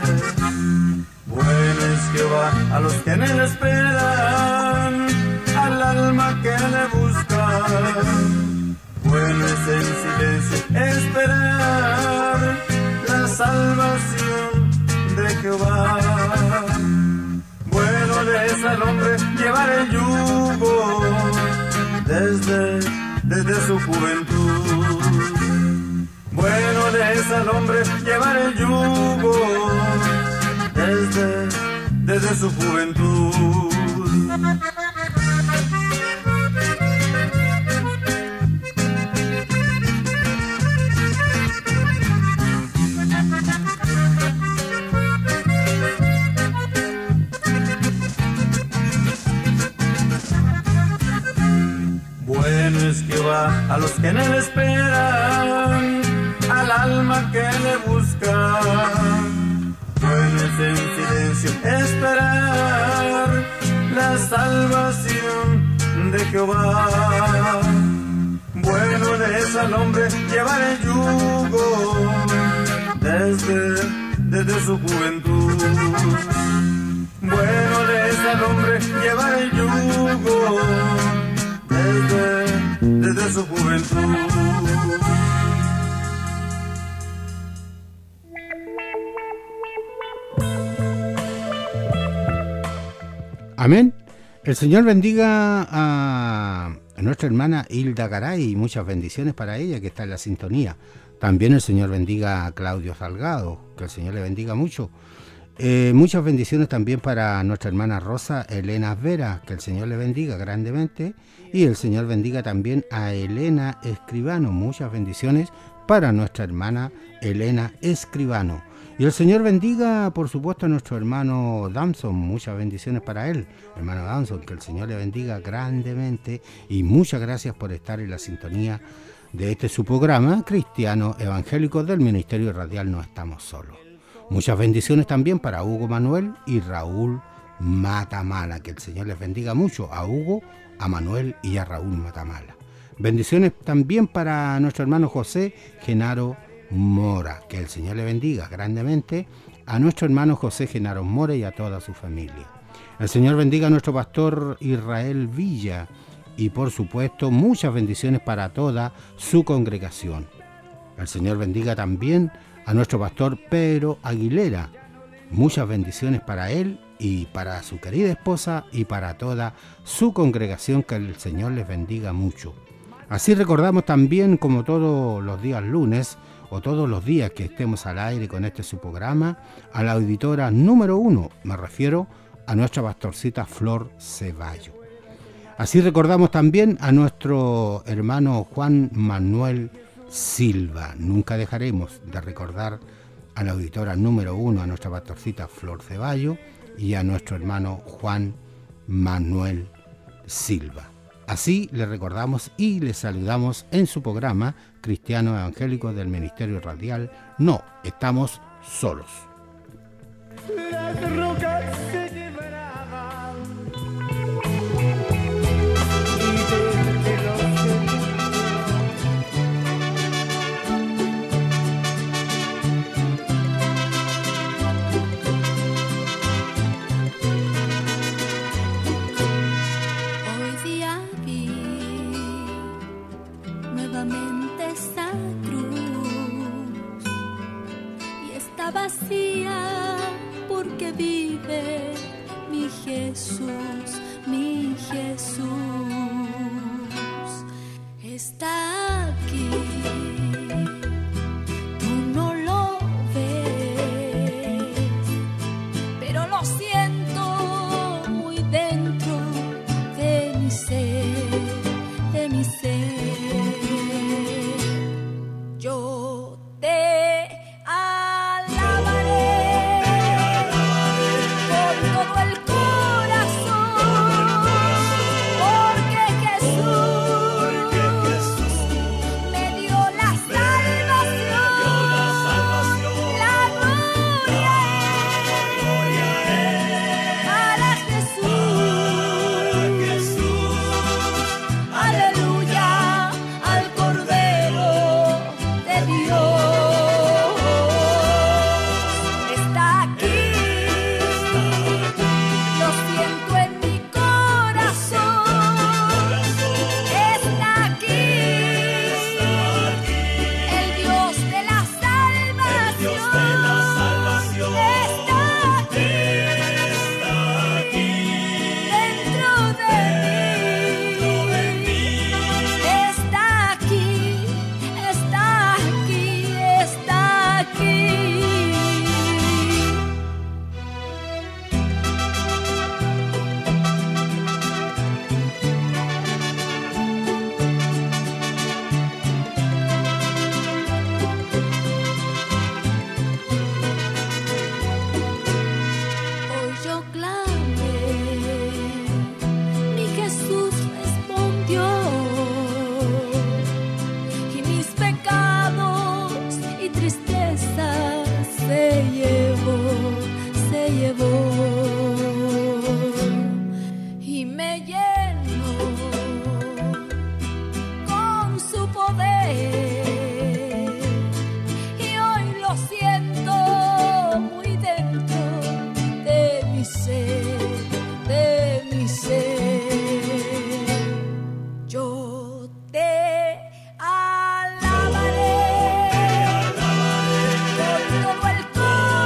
Bueno es Jehová a los que en él esperan, al alma que le busca. Bueno es en silencio esperar la salvación de Jehová. Bueno le es al hombre llevar el yugo desde su juventud. Bueno le es al hombre llevar el yugo desde su juventud. Bueno es Jehová a los que en él esperan, al alma que le busca. Bueno es en silencio esperar la salvación de Jehová. Bueno le es al hombre llevar el yugo desde su juventud. Bueno le es al hombre llevar el yugo desde su juventud. Amén. El Señor bendiga a nuestra hermana Hilda Garay y muchas bendiciones para ella que está en la sintonía. También el Señor bendiga a Claudio Salgado, que el Señor le bendiga mucho. Muchas bendiciones también para nuestra hermana Rosa Elena Vera, que el Señor le bendiga grandemente. Y el Señor bendiga también a Elena Escribano. Muchas bendiciones para nuestra hermana Elena Escribano. Y el Señor bendiga, por supuesto, a nuestro hermano Damson. Muchas bendiciones para él, hermano Damson. Que el Señor le bendiga grandemente. Y muchas gracias por estar en la sintonía de este su programa, Cristiano Evangélico del Ministerio Radial No Estamos Solos. Muchas bendiciones también para Hugo Manuel y Raúl Matamala. Que el Señor les bendiga mucho a Hugo, a Manuel y a Raúl Matamala. Bendiciones también para nuestro hermano José Genaro Mora. Que el Señor le bendiga grandemente a nuestro hermano José Genaro Mora y a toda su familia. El Señor bendiga a nuestro pastor Israel Villa y por supuesto muchas bendiciones para toda su congregación. El Señor bendiga también a nuestro pastor Pedro Aguilera. Muchas bendiciones para él y para su querida esposa y para toda su congregación. Que el Señor les bendiga mucho. Así recordamos también, como todos los días lunes, o todos los días que estemos al aire con este su programa, a la auditora número 1, me refiero a nuestra pastorcita Flor Ceballo. Así recordamos también a nuestro hermano Juan Manuel Silva. Nunca dejaremos de recordar a la auditora número 1, a nuestra pastorcita Flor Ceballo y a nuestro hermano Juan Manuel Silva. Así le recordamos y le saludamos en su programa Cristiano Evangélico del Ministerio Radial No Estamos Solos. Las rocas se quebraban y desde los vacía porque vive mi Jesús, mi Jesús está aquí. Tú no lo ves, pero lo siento muy dentro de mi ser, de mi ser. Yo te con todo el corazón.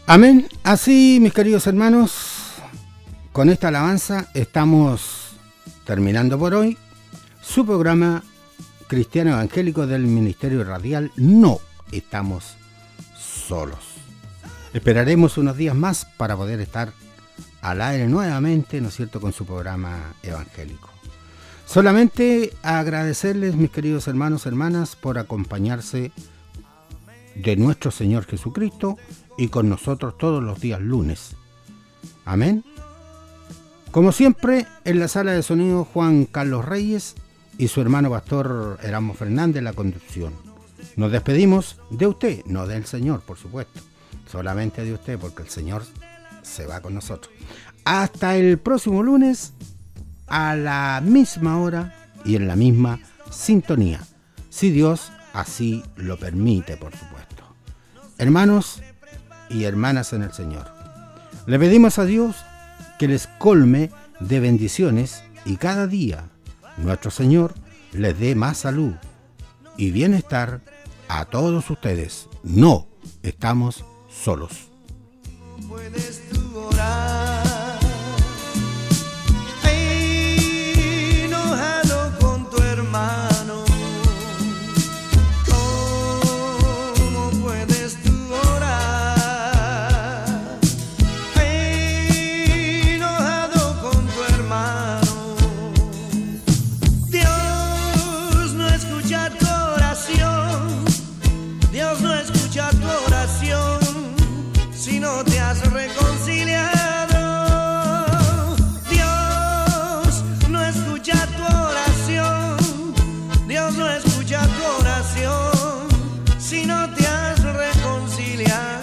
Amén. Así, mis queridos hermanos, con esta alabanza estamos terminando por hoy su programa cristiano evangélico del Ministerio Radial. No estamos solos. Esperaremos unos días más para poder estar al aire nuevamente, ¿no es cierto?, con su programa evangélico. Solamente agradecerles, mis queridos hermanos, hermanas, por acompañarse de nuestro Señor Jesucristo y con nosotros todos los días lunes. Amén. Como siempre, en la sala de sonido Juan Carlos Reyes y su hermano pastor Erasmo Fernández, la conducción. Nos despedimos de usted, no del Señor, por supuesto, solamente de usted, porque el Señor se va con nosotros. Hasta el próximo lunes, a la misma hora y en la misma sintonía, si Dios así lo permite, por supuesto. Hermanos y hermanas en el Señor, le pedimos a Dios que les colme de bendiciones y cada día nuestro Señor les dé más salud y bienestar a todos ustedes. No estamos solos. Puedes tú orar. Enojado con tu hermano, ¿cómo puedes tú orar? Enojado con tu hermano, Dios no escucha tu oración, Dios no escucha tu oración si no te has reconciliado. Dios no escucha tu oración, Dios no escucha tu oración si no te has reconciliado.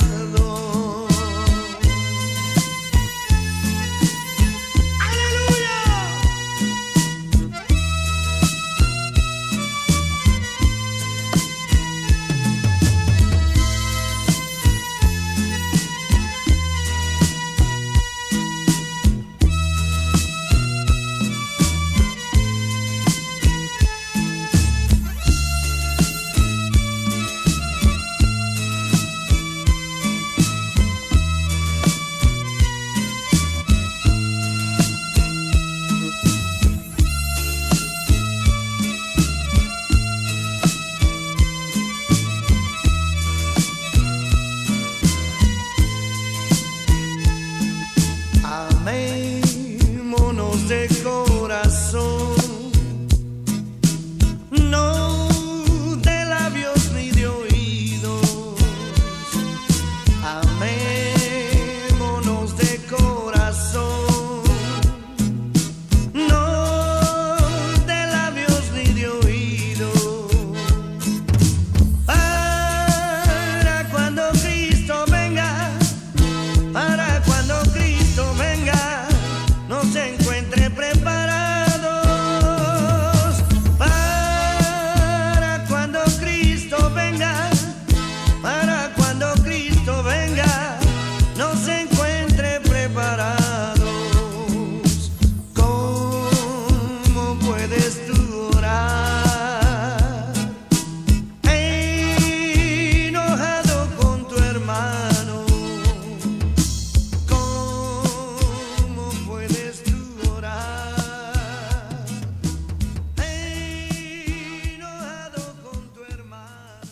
Amémonos de corazón, no de labios ni de oídos. Amémonos de corazón, no de labios ni de oídos. Para cuando Cristo venga, para cuando Cristo venga, nos encuentre preparados. Para cuando Cristo venga, para cuando Cristo venga, nos encuentre preparados. ¿Cómo puedes tú orar enojado con tu hermano? ¿Cómo puedes tú orar enojado con tu hermano?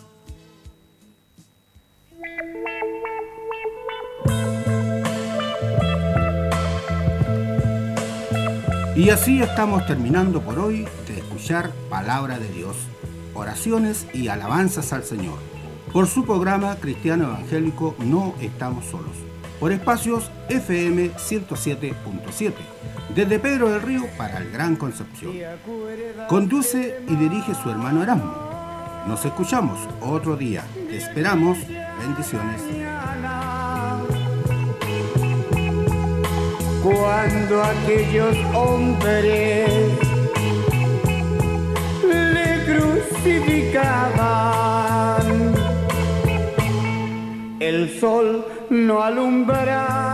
Y así estamos terminando por hoy de escuchar Palabra de Dios, oraciones y alabanzas al Señor, por su programa cristiano evangélico No Estamos Solos, por espacios FM 107.7, desde Pedro del Río para el Gran Concepción. Conduce y dirige su hermano Erasmo. Nos escuchamos otro día. Te esperamos. Bendiciones. Cuando aquellos hombres le crucificaban, el sol no alumbraba